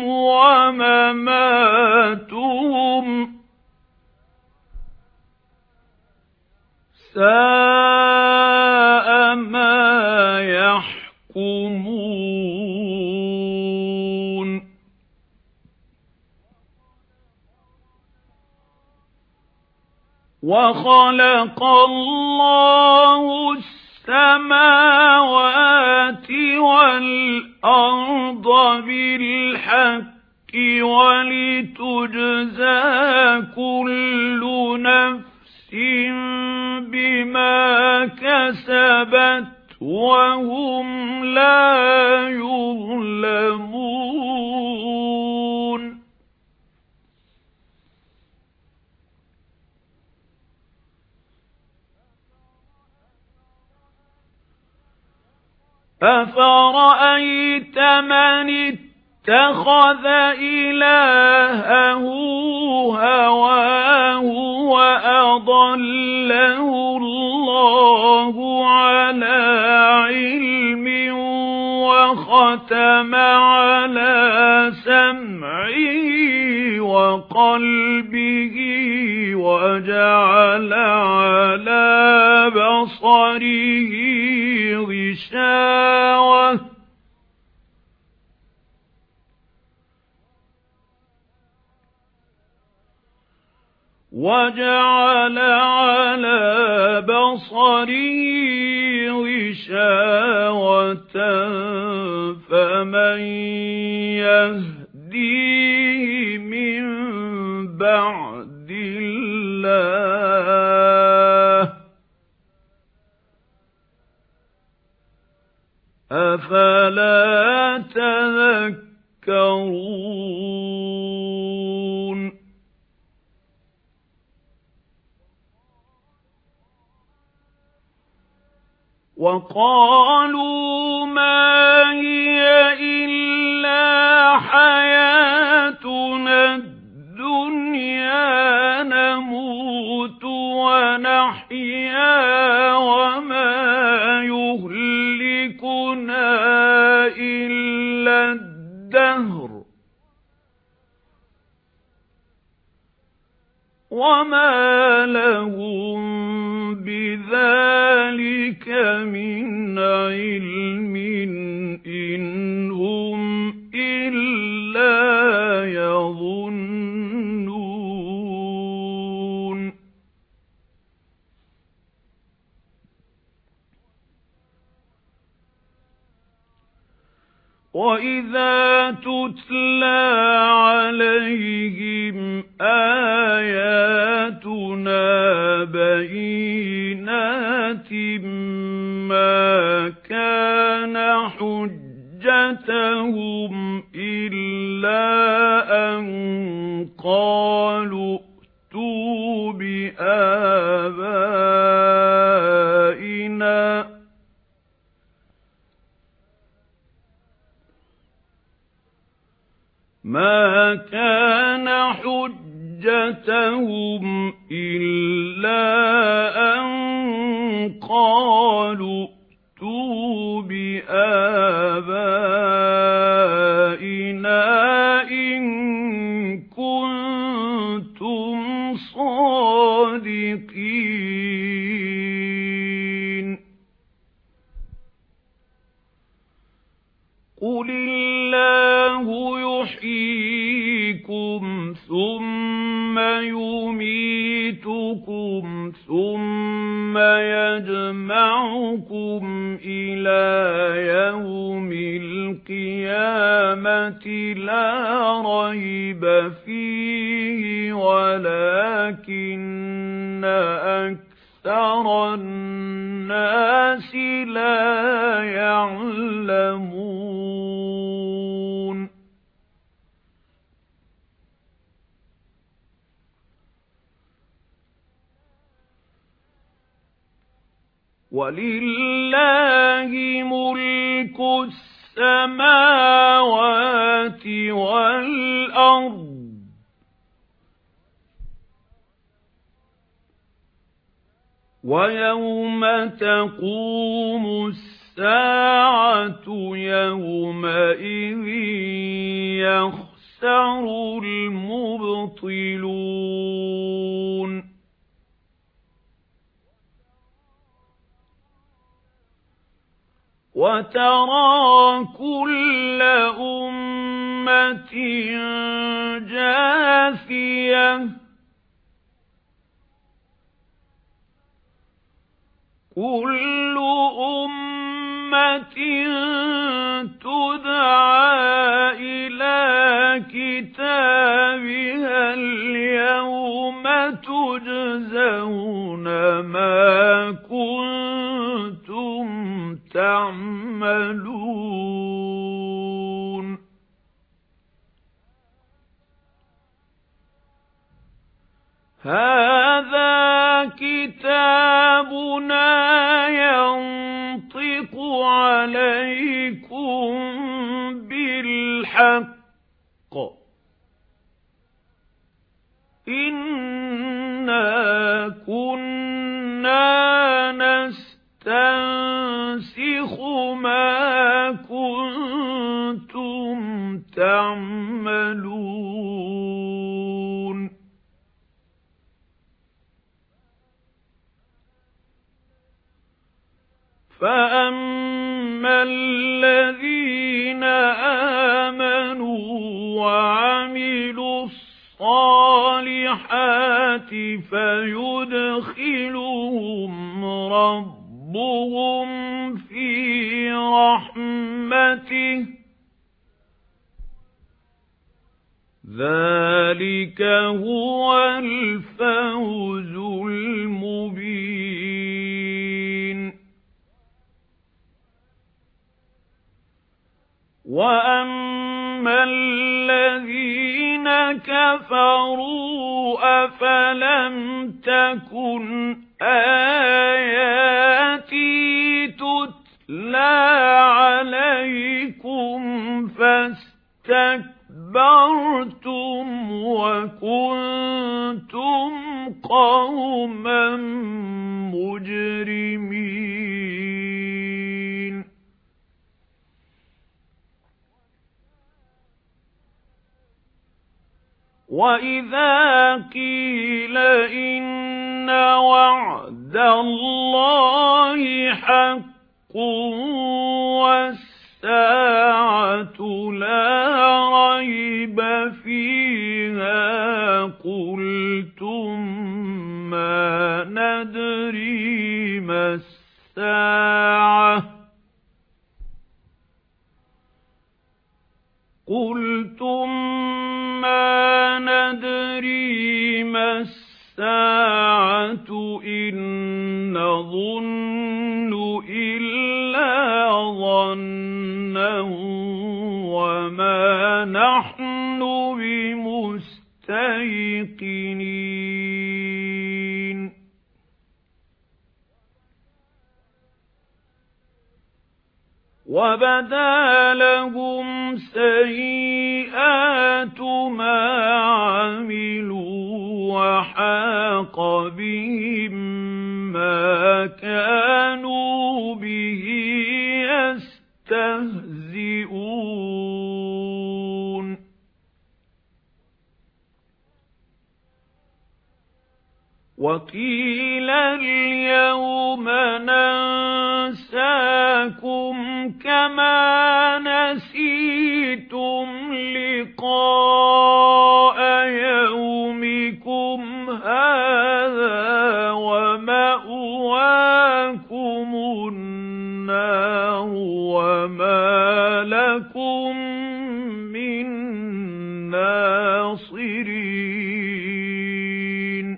A: وَمَمَاتُهُمْ سَاءَ مَا يَحْكُمُونَ وَخَلَقَ اللَّهُ السَّمَاوَاتِ وَالْأَرْضَ بِالْحَقِّ وَلِتُجْزَى كُلُّ نَفْسٍ بِمَا كَسَبَتْ وَهُمْ لَا يُظْلَمُونَ أَفَرَأَيْتَ مَنِ اتَّخَذَ إِلَٰهَهُ هَوَاهُ وَأَضَلَّهُ اللَّهُ عَلَىٰ عِلْمٍ وَخَتَمَ عَلَىٰ سَمْعِهِ وَقَلْبِهِ وَجَعَلَ عَلَىٰ بَصَرِهِ غِشَاوَةً وَجَعَلَ عَلَى بَصَرِهِ غِشَاوَةً فَمَن يَهْدِيهِ مِن بَعْدِ اللَّهِ أَفَلَا تَذَكَّرُونَ وَقَالُوا مَا هِيَ إِلَّا حَيَاتُنَا الدُّنْيَا نَمُوتُ وَنَحْيَا وَمَا يُهْلِكُنَا إِلَّا الدَّهْرُ وَمَا لَهُم بِذَلِكَ مِنْ عِلْمٍ إِنْ هُمْ إِلَّا يَظُنُّونَ وَإِذَا تُتْلَى عَلَيْهِمْ آيَاتُنَا بَيِّنَاتٍ مَا كَانَ حُجَّتَهُمْ إِلَّا أَن قَالُوا ائْتُوا بِآبَائِنَا مَا كَانَ حُجَّتَهُمْ إِلَّا أَن قَالُوا ائْتُوا بِآبَائِنَا إِن كُنتُمْ صَادِقِينَ قُلِ اللَّهُ يُحْيِيكُمْ ثُمَّ يُمِيتُكُمْ ثُمَّ يَوْمِ الْقِيَامَةِ لَا رَيْبَ فِيهِ وَلَكِنَّ أَكْثَرَ النَّاسِ لَا يَعْلَمُونَ وَلِلَّهِ مُلْكُ السَّمَاوَاتِ وَالْأَرْضِ وَيَوْمَ تَقُومُ السَّاعَةُ يَوْمَئِذٍ يَخْسَرُ الْمُبْطِلُونَ وَتَرَى كُلَّ أُمَّةٍ جَاثِيَةً كُلُّ أُمَّةٍ تُدْعَى إِلَى كِتَابِهَا الْيَوْمَ تُجْزَوْنَ مَا كُنتُمْ تَعْمَلُونَ هَذَا كِتَابُنَا يَنطِقُ عَلَيْكُمْ بِالْحَقِّ إِنَّا كُنَّا نَسْتَنسِخُ مَا كُنتُمْ تَعْمَلُونَ فَأَمَّا الَّذِينَ آمَنُوا وَعَمِلُوا الصَّالِحَاتِ فَيُدْخِلُهُمْ رَبُّهُمْ فِي رَحْمَتِهِ ذَلِكَ هُوَ الْفَوْزُ الْمُبِينُ وَأَمَّا الَّذِينَ كَفَرُوا أَفَلَمْ تَكُنْ آيَاتِي تُتْلَى عَلَيْكُمْ فَاسْتَكْبَرْتُمْ وَكُنْتُمْ قَوْمًا مُجْرِمِينَ وَإِذَا قِيلَ إِنَّ وَعْدَ اللَّهِ حَقٌّ وَالسَّاعَةُ لَا رَيْبَ فِيهَا قُلْتُم مَّا نَدْرِي مَا السَّاعَةُ قُلْتُم مَّا نَدْرِي مَا السَّاعَةُ إِن نَّظُنُّ إِلَّا ظَنًّا وَمَا نَحْنُ بِمُسْتَيْقِنِينَ وَبَدَا لَهُمْ سَيِّئَاتُ مَا عَمِلُوا وَحَاقَ بِهِم مَّا كَانُوا بِهِ يَسْتَهْزِئُونَ وَقِيلَ الْيَوْمَ نَنسَاكُمْ كَمَا نَسِيتُمْ لِقَاءَ يَوْمِكُمْ هَذَا وَمَأْوَاكُمُ النَّارُ النَّاصِرِينَ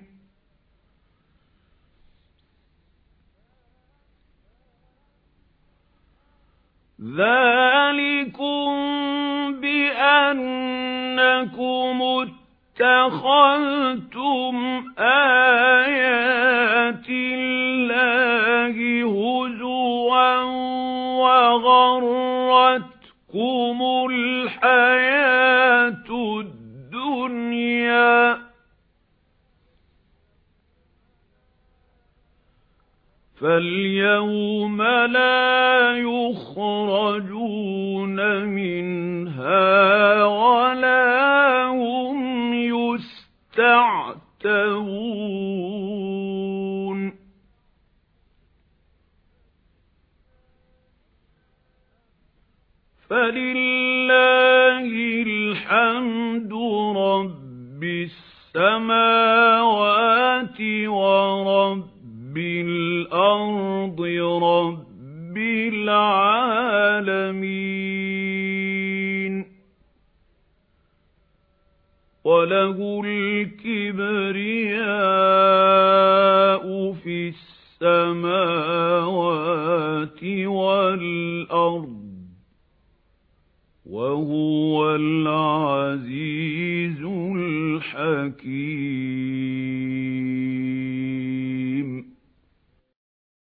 A: ذَلِكُمْ بِأَنَّكُمُ اتَّخَذْتُمْ آيَاتِ اللَّهِ هُزُوًا وَغَرَّتْكُمُ الْحَيَاةُ الدُّنْيَا فَالْيَوْمَ لَا يُخْرَجُونَ مِنْهَا وَلَا هُمْ يُسْتَعْتَبُونَ فَلِلَّهِ الْحَمْدُ رَبِّ السَّمَاوَاتِ وَرَبِّ الْأَرْضِ رَبِّ الْعَالَمِينَ وَلَهُ الْكِبْرِيَاءُ فِي السَّمَاوَاتِ وَالْأَرْضِ وَهُوَ الْعَزِيزُ الْحَكِيمُ